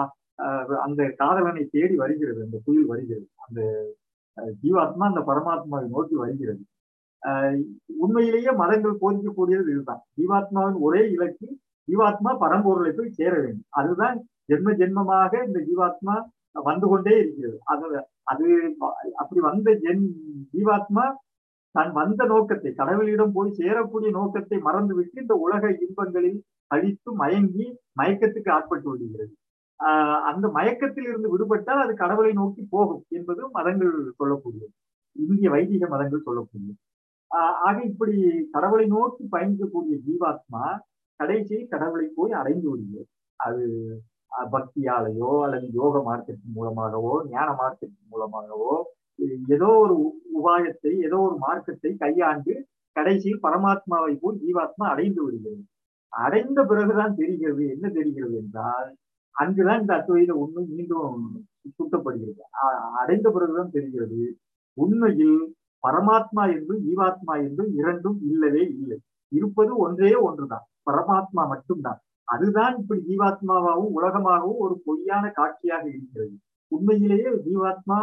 அந்த காதலனை தேடி வருகிறது. அந்த குயில் வருகிறது, அந்த ஜீவாத்மா அந்த பரமாத்மாவை நோக்கி வருகிறது. உண்மையிலேயே மதங்கள் போதிக்கக்கூடியது இதுதான். ஜீவாத்மாவின் ஒரே இலக்கு ஜீவாத்மா பரம்பொருளை போய் சேர வேண்டும். அதுதான் ஜென்மமாக இந்த ஜீவாத்மா வந்து கொண்டே இருக்கிறது. அது அப்படி வந்த ஜீவாத்மா தன் வந்த நோக்கத்தை, கடவுளிடம் போய் சேரக்கூடிய நோக்கத்தை மறந்துவிட்டு இந்த உலக இன்பங்களில் அழித்து மயங்கி மயக்கத்துக்கு ஆட்பட்டு விடுகிறது. அந்த மயக்கத்தில் இருந்து விடுபட்டால் அது கடவுளை நோக்கி போகும் என்பது மதங்கள் சொல்லக்கூடியது, இந்திய வைதிக மதங்கள் சொல்லக்கூடியது. ஆக இப்படி கடவுளை நோக்கி பயணிக்கக்கூடிய ஜீவாத்மா கடைசியில் கடவுளை போய் அடைந்து விடுகிறது. அது பக்தியாலேயோ அல்லது யோக மார்க்கத்தின் மூலமாகவோ ஞான மார்க்கத்தின் மூலமாகவோ ஏதோ ஒரு உபாயத்தை, ஏதோ ஒரு மார்க்கத்தை கையாண்டு கடைசியில் பரமாத்மாவை போய் ஜீவாத்மா அடைந்து விடுகிறது. அடைந்த பிறகுதான் தெரிகிறது, என்ன தெரிகிறது என்றால், அங்குதான் இந்த அத்வைத உண்மை மீண்டும் சுட்டப்படுகிறது. அடைந்த பிறகுதான் தெரிகிறது, உண்மையில் பரமாத்மா என்றும் ஜீவாத்மா என்றும் இரண்டும் இல்லவே இல்லை. இருப்பது ஒன்றே ஒன்றுதான், பரமாத்மா மட்டும்தான். அதுதான் இப்படி ஜீவாத்மாவாகவும் உலகமாகவும் ஒரு பொய்யான காட்சியாக இருக்கிறது. உண்மையிலேயே ஜீவாத்மா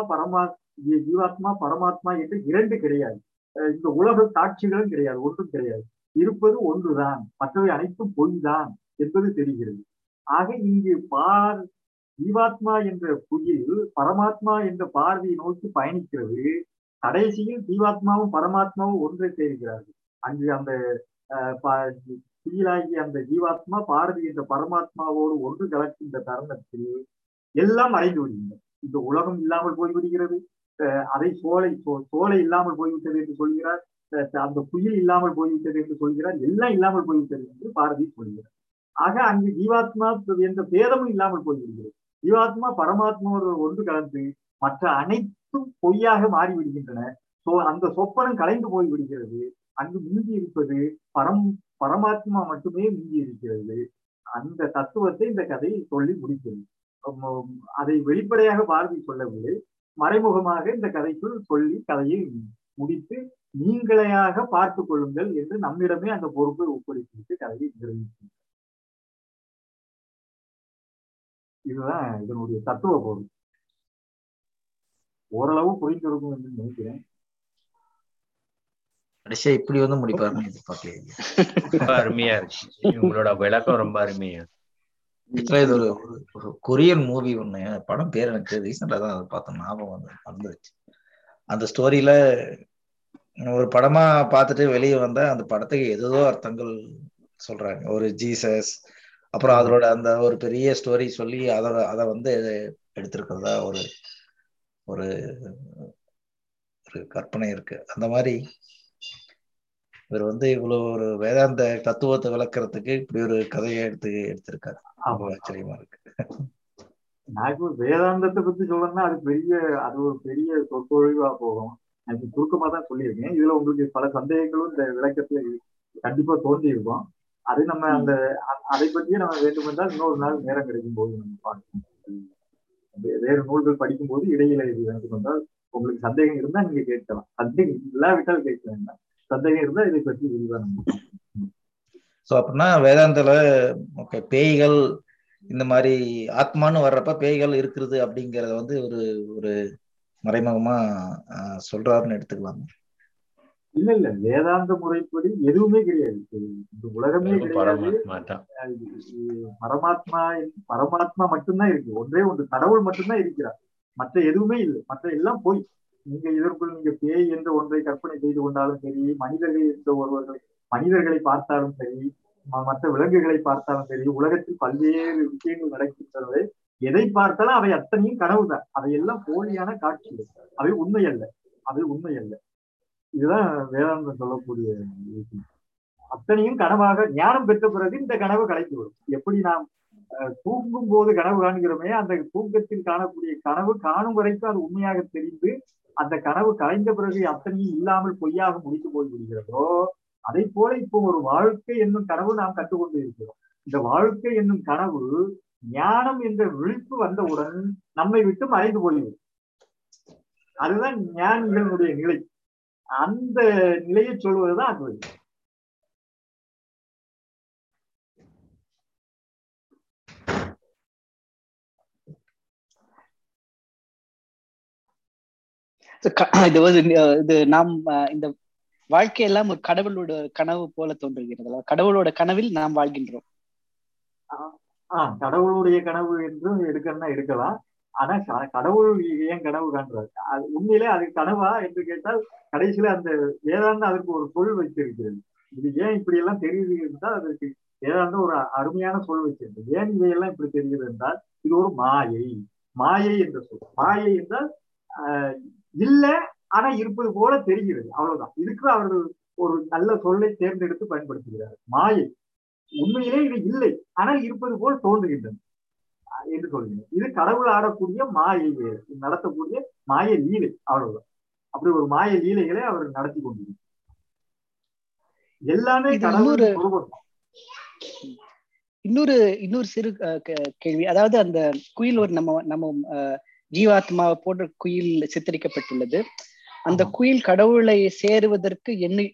பரமாத்மா என்று இரண்டு கிடையாது. இந்த உலக காட்சிகளும் கிடையாது, ஒன்றும் கிடையாது. இருப்பது ஒன்றுதான், மற்றவை அனைத்தும் பொய் தான் என்பது தெரிகிறது. ஆக இங்கு ஜீவாத்மா என்ற குயில் பரமாத்மா என்ற பார்வையை நோக்கி பயணிக்கிறது. கடைசியில் ஜீவாத்மாவும் பரமாத்மாவும் ஒன்றை சேர்க்கிறார்கள். அங்கு அந்த குயிலாகி அந்த ஜீவாத்மா பாரதி என்ற பரமாத்மாவோடு ஒன்று கலக்கின்ற தருணத்தில் எல்லாம் மறைந்து விடுகின்றன. இந்த உலகம் இல்லாமல் போய்விடுகிறது. அதை சோலை இல்லாமல் போய்விட்டது என்று சொல்கிறார். அந்த குயில் இல்லாமல் போய்விட்டது என்று சொல்கிறார். எல்லாம் இல்லாமல் போய்விட்டது என்று பாரதி சொல்கிறார். ஆக அங்கு ஜீவாத்மா என்ற பேதமும் இல்லாமல் போய்விடுகிறது. ஜீவாத்மா பரமாத்மாவோடு ஒன்று கலந்து மற்ற அனைத்தும் பொய்யாக மாறிவிடுகின்றன. அந்த சொப்பனம் கலைந்து போய்விடுகிறது. அங்கு மிஞ்சி இருப்பது பரமாத்மா மட்டுமே மிஞ்சி இருக்கிறது. அந்த தத்துவத்தை இந்த கதை சொல்லி முடிக்கிறது. அதை வெளிப்படையாக பாரதி சொல்லவில்லை, மறைமுகமாக இந்த கதைக்குள் சொல்லி கதையை முடித்து நீங்களையாக பார்த்துக் கொள்ளுங்கள் என்று நம்மிடமே அந்த பொறுப்பை ஒப்படைத்துவிட்டு கதையை நிறைவேற்றினார். இதுதான் இதனுடைய தத்துவ பொருள். ஓரளவு புரிந்திருக்கும் என்று நினைக்கிறேன்.
கடைசியா இப்படி வந்து முடிப்பாருன்னு எதிர்பார்க்கல.
அருமையா இருக்கு உங்களோட விளக்கம், ரொம்ப அருமையா.
இது ஒரு கொரியன் மூவி ஒண்ணு, படம் பேர் எனக்கு ரீசெண்டா தான் அதை பார்த்தேன், ஞாபகம் வந்து மறந்துருச்சு. அந்த ஸ்டோரியில ஒரு படமா பார்த்துட்டு வெளியே வந்த அந்த படத்துக்கு ஏதோ அர்த்தங்கள் சொல்றாங்க. ஒரு ஜீசஸ், அப்புறம் அதோட அந்த ஒரு பெரிய ஸ்டோரி சொல்லி அதை வந்து எடுத்திருக்கிறதா ஒரு ஒரு கற்பனை இருக்கு. அந்த மாதிரி இவர் வந்து இவ்வளவு ஒரு வேதாந்த தத்துவத்தை விளக்குறதுக்கு இப்படி ஒரு கதையை எடுத்திருக்காரு. ஆச்சரியமா இருக்கு.
எனக்கு வேதாந்தத்தை பத்தி சொல்லணும்னா அது ஒரு பெரிய சொற்பொழிவா போகும். எனக்கு சுருக்கமா தான் சொல்லியிருக்கேன். இதுல உங்களுக்கு பல சந்தேகங்களும் இந்த விளக்கத்துல கண்டிப்பா தோன்றி இருக்கும். அது நம்ம அதை பற்றியே நம்ம வேண்டுமென்றால் இன்னொரு நாள் நேரம் கிடைக்கும் போது நம்ம பார்க்கணும். வேறு நூல்கள் படிக்கும் போது இடையில இது வேண்டுமென்றால் உங்களுக்கு சந்தேகம் இருந்தா நீங்க கேட்கலாம். சந்தேகம் இல்லாவிட்டால் கேட்க வேண்டாம். சந்தேகம் இருந்தா இதை பற்றி விரிவாக.
சோ அப்படின்னா வேதாந்தல பேய்கள் இந்த மாதிரி ஆத்மான்னு வர்றப்ப பேய்கள் இருக்கிறது அப்படிங்கறத வந்து ஒரு மறைமுகமா சொல்றாருன்னு எடுத்துக்கலாம்.
இல்ல வேதாந்த முறைப்படி எதுவுமே கிடையாது. இந்த உலகமே கிடையாது. பரமாத்மா மட்டும்தான் இருக்கு. ஒன்றே ஒன்று கடவுள் மட்டும்தான் இருக்கிறார். மற்ற எதுவுமே இல்லை. மற்ற எல்லாம் போய் நீங்க இதற்குள் நீங்க பேய் என்ற ஒன்றை கற்பனை செய்து கொண்டாலும் சரி, மனிதர்கள் என்ற மனிதர்களை பார்த்தாலும் சரி, மற்ற விலங்குகளை பார்த்தாலும் சரி, உலகத்தில் பல்வேறு விஷயங்கள் நடக்கின்றன. எதை பார்த்தாலும் அவை அத்தனையும் கனவு தான். அவையெல்லாம் போலியான காட்சிகள். அவை உண்மை அல்ல. இதுதான் வேதாந்தம் சொல்லக்கூடிய விஷயம். அத்தனையும் கனவாக ஞானம் பெற்ற பிறகு இந்த கனவு கலைத்து வரும். எப்படி நாம் தூங்கும் போது கனவு காண்கிறோமே, அந்த தூக்கத்தில் காணக்கூடிய கனவு காணும் வரைக்கும் அது உண்மையாக தெரிந்து அந்த கனவு கலைந்த பிறகு அத்தனையும் இல்லாமல் பொய்யாக முடித்து போய்விடுகிறதோ, அதை போல இப்போ ஒரு வாழ்க்கை என்னும் கனவு நாம் கற்றுக்கொண்டு இருக்கிறோம். இந்த வாழ்க்கை என்னும் கனவு ஞானம் என்ற விழிப்பு வந்தவுடன் நம்மை விட்டு மறைந்து போய்விடும். அதுதான் ஞானிகளுடைய நிலை. அந்த நிலையை சொல்வதுதான் அத்வைதம்.
இது நாம் இந்த வாழ்க்கையெல்லாம் ஒரு கடவுளோட கனவு போல தோன்றுகிறது. கடவுளோட கனவில் நாம் வாழ்கின்றோம்.
கடவுளுடைய கனவு என்றும் எடுக்கலாம். ஆனா கடவுள் ஏன் கனவு காண்றாரு? அது உண்மையிலே அது கனவா என்று கேட்டால் கடைசியில அந்த வேதாந்தம் அதற்கு ஒரு சொல் வச்சிருக்கிறது. இது ஏன் இப்படி எல்லாம் தெரியுது என்றால் அதற்கு வேதாந்தம் ஒரு அருமையான சொல் வச்சிருக்கு. ஏன் இவையெல்லாம் இப்படி தெரிகிறது என்றால் இது ஒரு மாயை என்ற சொல். மாயை என்றால் இல்ல ஆனா இருப்பது போல தெரிகிறது, அவ்வளவுதான். இதுக்கு அவர்கள் ஒரு நல்ல சொல்லை தேர்ந்தெடுத்து பயன்படுத்துகிறார். மாயை உண்மையிலே இது இல்லை ஆனால் இருப்பது போல் தோன்றுகின்றன என்று சொல்கிறேன். இது கடவுள் ஆடக்கூடிய மாயை, நடத்தக்கூடிய மாய லீலை, அவ்வளவுதான். அப்படி ஒரு மாய லீலைகளை அவர் நடத்தி கொண்டிருக்கிறார். எல்லாமே கடவுள்.
இன்னொரு சிறு கேள்வி. அதாவது அந்த குயில் ஒரு நம்ம ஜீவாத்மாவை போன்ற குயில் சித்தரிக்கப்பட்டுள்ளது. அந்த குயில் கடவுளை சேருவதற்கு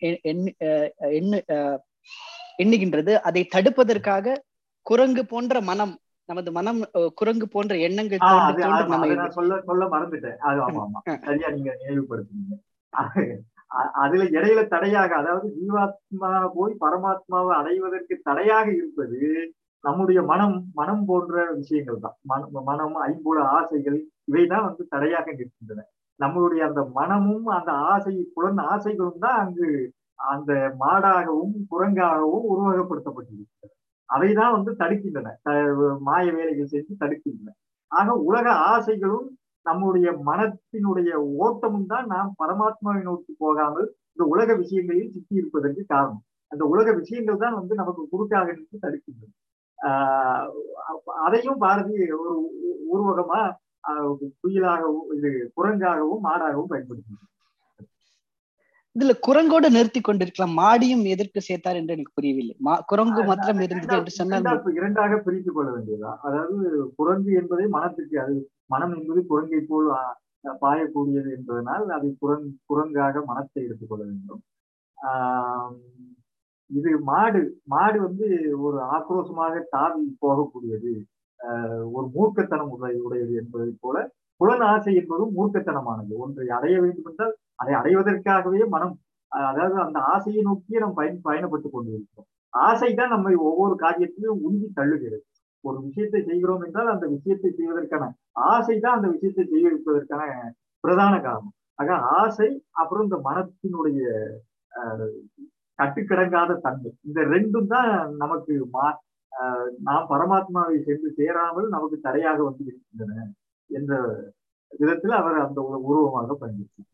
எண்ணுகின்றது. அதை தடுப்பதற்காக குரங்கு போன்ற நமது மனம் குரங்கு போன்ற எண்ணங்கள்
சொல்ல மறந்துட்டேன். அது ஆமா சரியா நீங்க நினைவுபடுத்துறீங்க. அதுல இடையில தடையாக, அதாவது ஜீவாத்மா போய் பரமாத்மாவை அடைவதற்கு தடையாக இருப்பது நம்முடைய மனம் போன்ற விஷயங்கள் தான். மனம், ஐம்புல ஆசைகள், இவைதான் தடையாக நிற்கின்றன. நம்மளுடைய அந்த மனமும் அந்த ஆசை புலன் ஆசைகளும் தான் அங்கு அந்த மாடாகவும் குரங்காகவும் உருவகப்படுத்தப்பட்டிருக்கிறது. அவைதான் வந்து தடுக்கின்றன, மாய வேலைகள் செஞ்சு தடுக்கின்றன. ஆக உலக ஆசைகளும் நம்முடைய மனத்தினுடைய ஓட்டமும் தான் நாம் பரமாத்மாவை நோக்கி போகாமல் இந்த உலக விஷயங்களில் சிக்கி இருப்பதற்கு காரணம். அந்த உலக விஷயங்கள் தான் வந்து நமக்கு குறுக்காக நின்று தடுக்கின்றன. அதையும் பாரதி ஒரு உருவகமா குயிலாகவும் இது குரங்காகவும் மாடாகவும் பயன்படுத்துகிறது.
இதுல குரங்கோடு நிறுத்தி கொண்டிருக்கலாம், மாடியும் எதற்கு சேர்த்தார் என்று எனக்கு புரியவில்லை. குரங்கு மாத்திரம் இருந்தது என்று சொன்னால்
இரண்டாக பிரித்துக் கொள்ள வேண்டியதுதான். அதாவது குரங்கு என்பதை மனத்துக்கு, அது மனம் என்பது குரங்கை போல் பாயக்கூடியது என்பதனால் அதை குரங்காக மனத்தை எடுத்துக்கொள்ள வேண்டும். இது மாடு வந்து ஒரு ஆக்ரோஷமாக தாவி போகக்கூடியது, ஒரு மூர்க்கத்தனம் உடையது என்பதை போல புலன் ஆசை என்பதும் மூர்க்கத்தனமானது. ஒன்றை அடைய வேண்டும் என்றால் அதை அடைவதற்காகவே மனம், அதாவது அந்த ஆசையை நோக்கியே நாம் பயணப்பட்டு கொண்டிருக்கிறோம். ஆசைதான் நம்மை ஒவ்வொரு காரியத்திலும் உந்தி தள்ளுகிறது. ஒரு விஷயத்தை செய்கிறோம் என்றால் அந்த விஷயத்தை செய்வதற்கான ஆசை தான் அந்த விஷயத்தை செய்ய வைப்பதற்கான பிரதான காரணம். ஆக ஆசை, அப்புறம் இந்த மனத்தினுடைய கட்டுக்கடங்காத தன்மை, இந்த ரெண்டும் தான் நமக்கு நாம் பரமாத்மாவை சென்று சேராமல் நமக்கு தடையாக வந்து இருக்கின்றன என்ற விதத்தில் அவர் அந்த உருவமாக பயன்படுத்தி.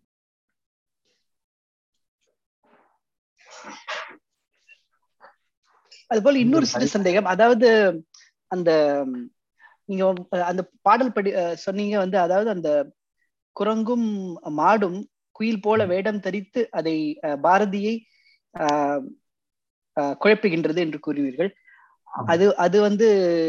அதுபோல இன்னொரு சிறு சந்தேகம், அதாவது அந்த நீங்க அந்த பாடல் சொன்னீங்க வந்து, அதாவது அந்த குரங்கும் மாடும் குயில் போல வேடம் தரித்து அதை பாரதியை குழப்புகின்றது என்று கூறுவீர்கள். அது வந்து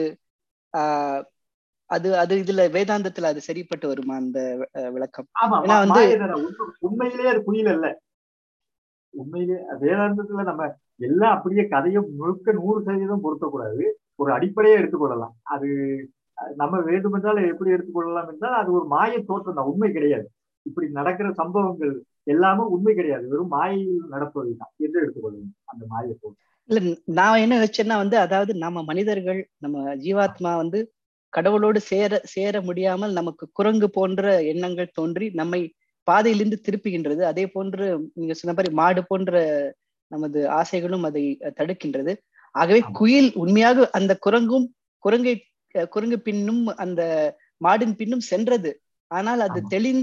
அது இதுல வேதாந்தத்துல அது சரிப்பட்டு வருமா அந்த விளக்கம்?
ஏன்னா வந்து உண்மையிலேயே அது குயில் அல்ல. உண்மையிலே வேதாந்தத்துல நம்ம எல்லாம் அப்படியே கதையை முழுக்க 100% பொருத்தக்கூடாது. ஒரு அடிப்படையை எடுத்துக்கொள்ளலாம். அது நம்ம வேண்டுமென்றால் எப்படி எடுத்துக்கொள்ளலாம் என்றால் அது ஒரு மாய தோற்றம் தான், உண்மை கிடையாது. இப்படி நடக்கிற சம்பவங்கள் எல்லாமே உண்மை கிடையாது, வெறும் மாயையில் நடப்பதுதான் என்று எடுத்துக்கொள்ளணும் அந்த மாய தோற்றம்.
இல்ல, நான் என்ன வச்சேன்னா வந்து, அதாவது நம்ம மனிதர்கள், நம்ம ஜீவாத்மா வந்து கடவுளோடு சேர முடியாமல் நமக்கு குரங்கு போன்ற எண்ணங்கள் தோன்றி நம்மை பாதையிலிருந்து திருப்புகின்றது. அதே போன்று நீங்க சொன்ன மாதிரி மாடு போன்ற நமது ஆசைகளும் அதை தடுக்கின்றது. ஆகவே குயில் உண்மையாக அந்த குரங்கு பின்னும் அந்த மாடின் பின்னும் சென்றது. ஆனால் அது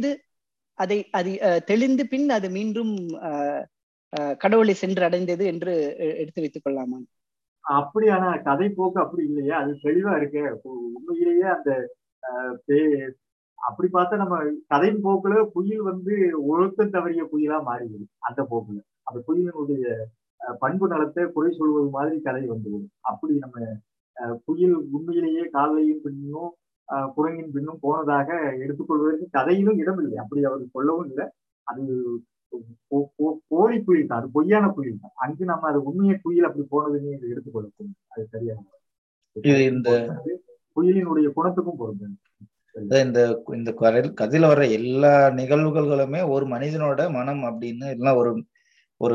தெளிந்து பின் அது மீண்டும் கடவுளை சென்று அடைந்தது என்று எடுத்து வைத்துக் கொள்ளலாமா?
அப்படியான கதை போக்கு அப்படி இல்லையா? அது தெளிவா இருக்கு. உண்மையிலேயே அந்த அப்படி பார்த்தா நம்ம கதையின் போக்குல குயில் வந்து ஒழுக்கம் தவறிய குயிலா மாறிவிடும். அந்த போக்குல அந்த குயிலினுடைய பண்பு நலத்தை குறை சொல்வது மாதிரி கதை வந்துவிடும். அப்படி நம்ம குயில் உண்மையிலேயே காலையும் பின்னும் குரங்கின் பின்னும் போனதாக எடுத்துக்கொள்வதற்கு கதையிலும் இடமில்லை. அப்படி அவர் சொல்லவும் இல்லை. அது போலி குயில் தான், அது பொய்யான குயில் தான். அங்கு நம்ம அது உண்மைய குயில் அப்படி போனதுன்னு எடுத்துக்கொள்ளக்கூடும். அது சரியான
இந்த
குயிலினுடைய குணத்துக்கும் பொருந்தது.
இந்த கதையில வர்ற எல்லா நிகழ்வுகளுமே ஒரு மனிதனோட மனம் அப்படின்னு எல்லாம் ஒரு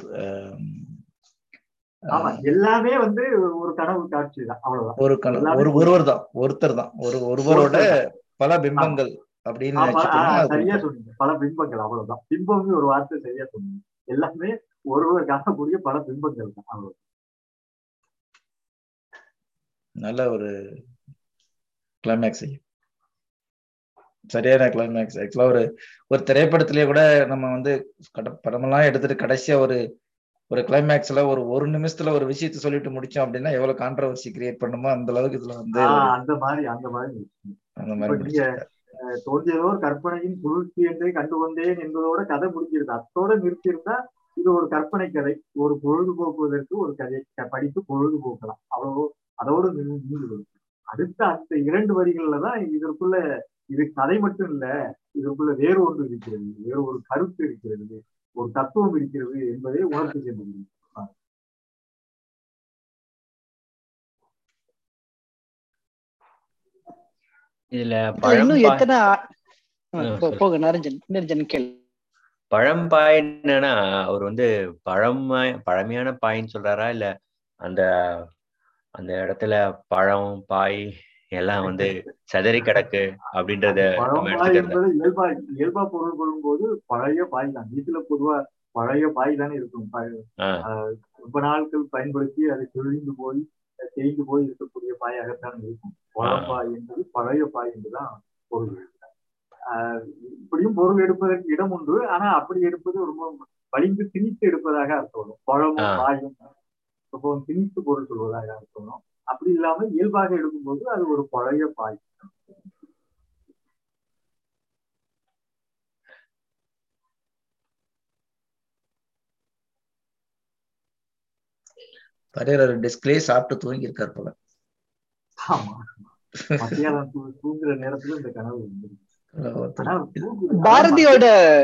ஆமா, எல்லாமே வந்து ஒரு கனவு காட்சி தான், அவ்வளவுதான்.
ஒருத்தர் தான் ஒருவரோட பல பிம்பங்கள் அப்படின்னு
சரியா சொன்னீங்க. பல பிம்பங்கள், அவ்வளவுதான். பிம்பம் ஒரு வார்த்தை சரியா சொன்னீங்க. எல்லாமே ஒருவர் காணக்கூடிய பல பிம்பங்கள் தான், அவ்வளவு.
நல்ல ஒரு கிளைமேக்ஸ், சரியான கிளைமேக்ஸ். ஆக்சுவலா ஒரு திரைப்படத்திலேயே கூட நம்ம வந்து படமெல்லாம் எடுத்துட்டு கடைசியா ஒரு கிளைமேக்ஸ்ல ஒரு நிமிஷத்துல ஒரு விஷயத்த சொல்லிட்டு முடிச்சோம் அப்படின்னா எவ்வளவு கான்ட்ரவர்சி கிரியேட் பண்ணுமோ அந்த அளவுக்கு இதுல வந்து
அந்த மாதிரி தோன்றியதோர் கற்பனையின் சுழற்சி என்றே கண்டு வந்தேன் என்பதோட கதை முடிக்கிறது. அத்தோட நிறுத்தியிருந்தா இது ஒரு கற்பனை கதை, ஒரு பொழுதுபோக்குவதற்கு ஒரு கதை படித்து பொழுதுபோக்கலாம், அவ்வளோ. அதோடு நின்று அடுத்த அந்த 2 வரிகள்லதான் இதற்குள்ள இது கதை மட்டும் இல்ல, இதற்குள்ள வேறு ஒன்று இருக்கிறது, வேறு ஒரு கருத்து இருக்கிறது, ஒரு தத்துவம் இருக்கிறது என்பதை உணர்த்தி சென்று முடியும்.
இதுல பழம்பாய் என்னன்னா அவர் வந்து பழமையான பாயின்னு சொல்றாரா, இல்ல அந்த அந்த இடத்துல பழம் பாய் எல்லாம் சதறி கிடக்கு அப்படின்றத நம்ம
பழம்பாய்
எடுத்துக்கிறது.
என்பது இயல்பா பொருள் கொள்ளும் போது பழைய பாய் தான். வீட்டுல பொதுவா பழைய பாய் தானே இருக்கும். ரொம்ப நாட்கள் பயன்படுத்தி அது தேய்ந்து போய் இருக்கக்கூடிய பாயாகத்தான் இருக்கும். பழம்பாய் என்பது பழைய பாய் என்றுதான் பொருள். இப்படியும் பொருள் எடுப்பதற்கு இடம் உண்டு. ஆனா அப்படி எடுப்பது ரொம்ப வலிந்து திணித்து எடுப்பதாக அர்த்தம். பழமும் பாயும் ரொம்பவும் திணித்து பொருள் சொல்வதாக அர்த்தம். அப்படி இல்லாம இயல்பாக எடுக்கும்போது அது ஒரு பழைய பாய்.
டிஸ்கிலே சாப்பிட்டு தூங்கி இருக்காரு போல.
ஆமா, மத்தியானம் தூங்குற நேரத்துல இந்த கனவு
பாரதியோட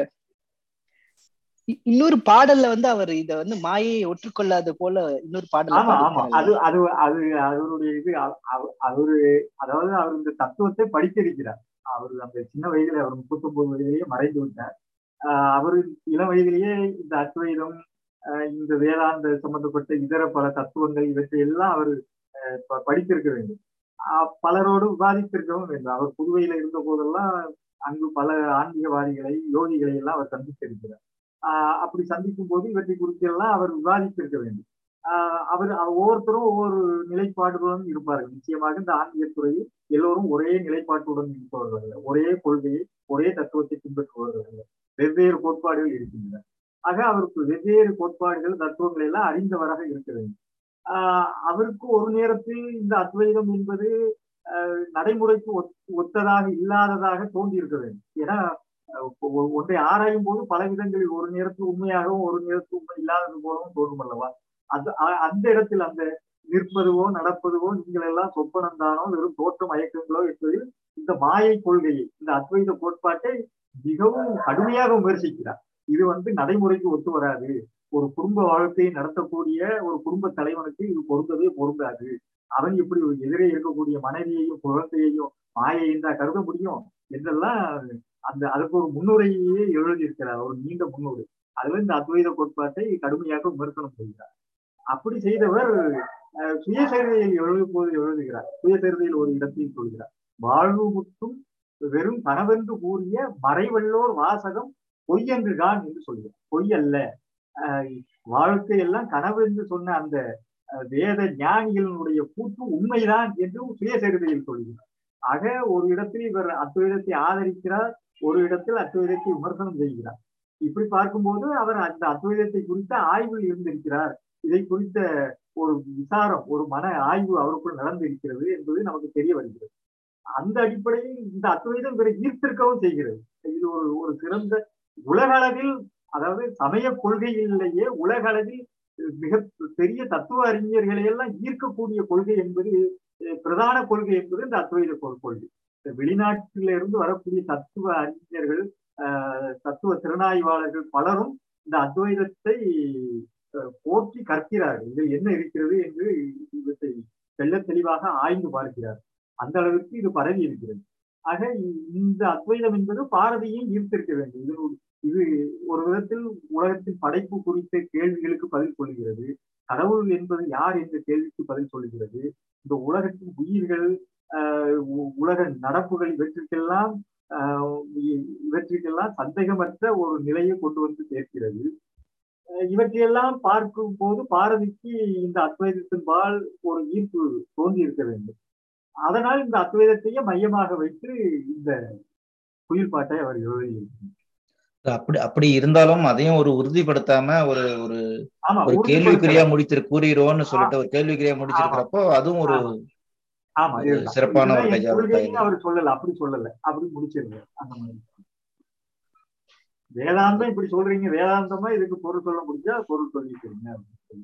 இன்னொரு பாடல்ல அவர் இத மாயை ஒற்றுக்கொள்ளாத போல இன்னொரு பாடல்.
ஆமா ஆமா, அது அவருடைய இது. அவரு அதாவது அவர் இந்த தத்துவத்தை படித்திருக்கிறார். அவரு அந்த சின்ன வயதுல, அவர் 39 வயதிலேயே மறைந்து விட்டார். அவரு இளம் வயதிலேயே இந்த அத்வைதம், இந்த வேதாந்த சம்பந்தப்பட்ட இதர பல தத்துவங்கள் இவற்றை எல்லாம் அவர் படித்திருக்க வேண்டும். பலரோடு விவாதித்திருக்கவும் வேண்டும். அவர் புதுவையில இருந்த போதெல்லாம் அங்கு பல ஆன்மீகவாதிகளை, யோகிகளை எல்லாம் அவர் சந்தித்திருக்கிறார். அப்படி சந்திக்கும் போது இவற்றை குறித்து எல்லாம் அவர் விவாதித்திருக்க வேண்டும். அவர் ஒவ்வொருத்தரும் ஒவ்வொரு நிலைப்பாடுகளுடன் இருப்பார்கள். நிச்சயமாக இந்த ஆன்மீக துறையில் எல்லோரும் ஒரே நிலைப்பாட்டுடன் இருப்பவர்கள், ஒரே கொள்கையை, ஒரே தத்துவத்தை பின்பற்றுபவர்கள். வெவ்வேறு கோட்பாடுகள் இருக்கின்றன. ஆக அவருக்கு வெவ்வேறு கோட்பாடுகள், தத்துவங்களை எல்லாம் அறிந்தவராக இருக்க வேண்டும். அவருக்கு ஒரு நேரத்தில் இந்த அத்வைதம் என்பது நடைமுறைக்கு ஒத்ததாக இல்லாததாக தோன்றி இருக்க வேண்டும். ஏன்னா ஒன்றை ஆராயும் போது பல விதங்களில் ஒரு நேரத்தில் உண்மையாகவும் ஒரு நேரத்தில் உண்மை இல்லாதது போலவும் தோன்றும் அல்லவா? அந்த இடத்தில் அந்த நிற்பதுவோ நடப்பதுவோ நீங்கள் எல்லாம் சொப்பனந்தானோ வெறும் தோற்ற மயக்கங்களோ என்பதில் இந்த மாயை கொள்கையை, இந்த அத்வைத கோட்பாட்டை மிகவும் கடுமையாக விமர்சிக்கிறார். இது நடைமுறைக்கு ஒத்து வராது. ஒரு குடும்ப வாழ்க்கையை நடத்தக்கூடிய ஒரு குடும்ப தலைவனுக்கு இது பொருந்தவே பொருந்தாது. அவன் இப்படி எதிரே இருக்கக்கூடிய மனைவியையும் குழந்தையையும் மாயை என்றா கருத முடியும் என்றெல்லாம் அதுக்கு ஒரு முன்னுரையே எழுதியிருக்கிறார், ஒரு நீண்ட முன்னுரை. அதுல இந்த அத்வைத கோட்பாட்டை கடுமையாக விமர்சனம் செய்கிறார். அப்படி செய்தவர் சுயசரிதையில் எழுதுகிறார். சுயசரிதையில் ஒரு இடத்தில் சொல்கிறார், வாழ்வு முற்றும் வெறும் கனவென்று கூறிய மறைவல்லோர் வாசகம் பொய் என்று தான் என்று சொல்கிறார். பொய் அல்ல, வாழ்க்கையெல்லாம் கனவு என்று சொன்ன அந்த வேத ஞானிகளினுடைய கூற்று உண்மைதான் என்று சுயசரிதையில் சொல்கிறார். ஆக ஒரு இடத்தில் இவர் அத்வைதத்தை ஆதரிக்கிறார், ஒரு இடத்தில் அத்வைதத்தை விமர்சனம் செய்கிறார். இப்படி பார்க்கும்போது அவர் அந்த அத்வைதத்தை குறித்த ஆய்வில் இருந்திருக்கிறார். இதை குறித்த ஒரு விசாரம், ஒரு மன ஆய்வு அவருக்குள் நடந்திருக்கிறது என்பது நமக்கு தெரிய வருகிறது. அந்த அடிப்படையில் இந்த அத்வைதம் இவரை ஈர்த்திருக்கவும் செய்கிறது. இது ஒரு சிறந்த உலக அளவில், அதாவது சமய கொள்கையிலேயே உலக அளவில் மிக பெரிய தத்துவ அறிஞர்களை எல்லாம் ஈர்க்கக்கூடிய கொள்கை என்பது, பிரதான கொள்கை என்பது இந்த அத்வைத கொள்கை. வெளிநாட்டிலிருந்து வரக்கூடிய தத்துவ அறிஞர்கள், தத்துவ திறனாய்வாளர்கள் பலரும் இந்த அத்வைதத்தை போற்றி கற்கிறார்கள். இதில் என்ன இருக்கிறது என்று இவற்றை தெள்ள தெளிவாக ஆய்ந்து பார்க்கிறார். அந்த அளவிற்கு இது பரவி இருக்கிறது. ஆக இந்த அத்வைதம் என்பது பாரதியை ஈர்த்திருக்க வேண்டும். இது ஒரு விதத்தில் உலகத்தின் படைப்பு குறித்த கேள்விகளுக்கு பதில் சொல்லுகிறது. கடவுள் என்பது யார் என்ற கேள்விக்கு பதில் சொல்லுகிறது. இந்த உலகத்தின் உயிர்கள், உலக நடப்புகள் இவற்றிற்கெல்லாம் சந்தேகமற்ற ஒரு நிலையை கொண்டு வந்து சேர்க்கிறது. இவற்றையெல்லாம் பார்க்கும் போது பாரதிக்கு இந்த அத்வைதத்தின்பால் ஒரு ஈர்ப்பு தோன்றி இருக்க வேண்டும். அதனால் இந்த அத்வைதத்தையே மையமாக வைத்து இந்த குயில் பாட்டை அவர் எழுதியிருக்கிறார்.
அப்படி இருந்தாலும் அதையும் ஒரு உறுதிப்படுத்தாம ஒரு கேள்விக்குறியா கூறுகிறோம்னு சொல்லிட்டு ஒரு கேள்விக்குறியா முடிச்சிருக்கிறப்போ அதுவும் ஒரு சிறப்பான ஒரு
அவர் சொல்லல, அப்படி சொல்லல, அப்படி முடிச்சிருக்காரு. அந்த மாதிரி வேதாந்தம் இப்படி சொல்றீங்க, வேதாந்தமா இதுக்கு பொருள் சொல்ல முடிஞ்சா பொருள் சொல்லிக்கிறீங்க.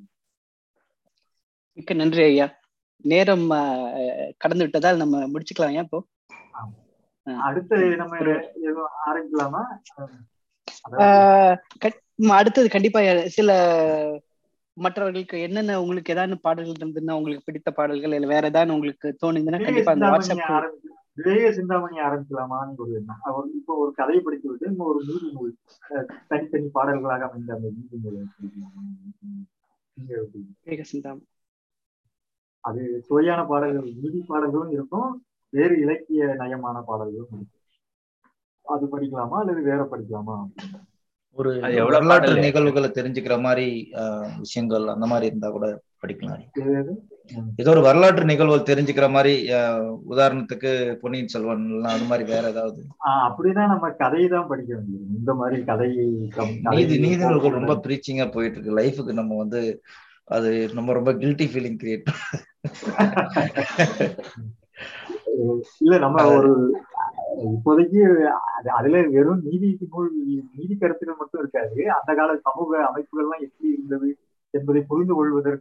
மிக்க நன்றி ஐயா. நேரம் கடந்து விட்டதால் நம்ம முடிச்சுக்கலாம் ஐயா. இப்போ
அடுத்து நம்ம ஆரம்பிக்கலாமா?
அடுத்தது கண்டிப்பா சில மற்றவர்களுக்கு என்னென்ன உங்களுக்கு ஏதாவது பாடல்கள் இருந்ததுன்னா, உங்களுக்கு பிடித்த பாடல்கள் இல்ல வேற ஏதாவது உங்களுக்கு தோணுதுன்னா கண்டிப்பா அந்த வாட்ஸ்அப்
விவேக சிந்தாமணி ஆரம்பிக்கலாமான்னு ஒரு எண்ணம். அவர் இப்போ ஒரு கதையை படித்து விட்டு இன்னும் ஒரு நீதி நூல் தனித்தனி பாடல்களாக அமைந்த அந்த நீதி நூல்
விவேக சிந்தாமணி.
அது சுவையான பாடல்கள், நீதி பாடல்களும் இருக்கும், வேறு இலக்கிய நயமான பாடல்களும் இருக்கு. அது படிக்கலாமா அல்லது வேற படிக்கலாமா?
ஒரு வரலாற்று நிகழ்வுகளை தெரிஞ்சுக்கிற மாதிரி விஷயங்கள் அந்த மாதிரி இருந்தா கூட படிக்கலாம். ஏதோ ஒரு வரலாற்று நிகழ்வுகள் தெரிஞ்சுக்கிற மாதிரி உதாரணத்துக்கு பொன்னியின் செல்வன் எல்லாம் அது மாதிரி வேற ஏதாவது?
அப்படின்னா நம்ம கதையை தான் படிக்க வேண்டியது. இந்த மாதிரி கதையை
நீதி நூல்கள் ரொம்ப பிரீச்சிங்கா போயிட்டு இருக்கு லைஃபுக்கு. நம்ம வந்து அது நம்ம ரொம்ப கில்ட்டி ஃபீலிங் கிரியேட்
இல்ல. நம்ம ஒரு இப்போதைக்கு அதுல வெறும் நீதி கருத்துக்கள் மட்டும் இருக்காது. அந்த கால சமூக அமைப்புகள் எல்லாம் எப்படி இருந்தது என்பதை புரிந்து கொள்வதற்கு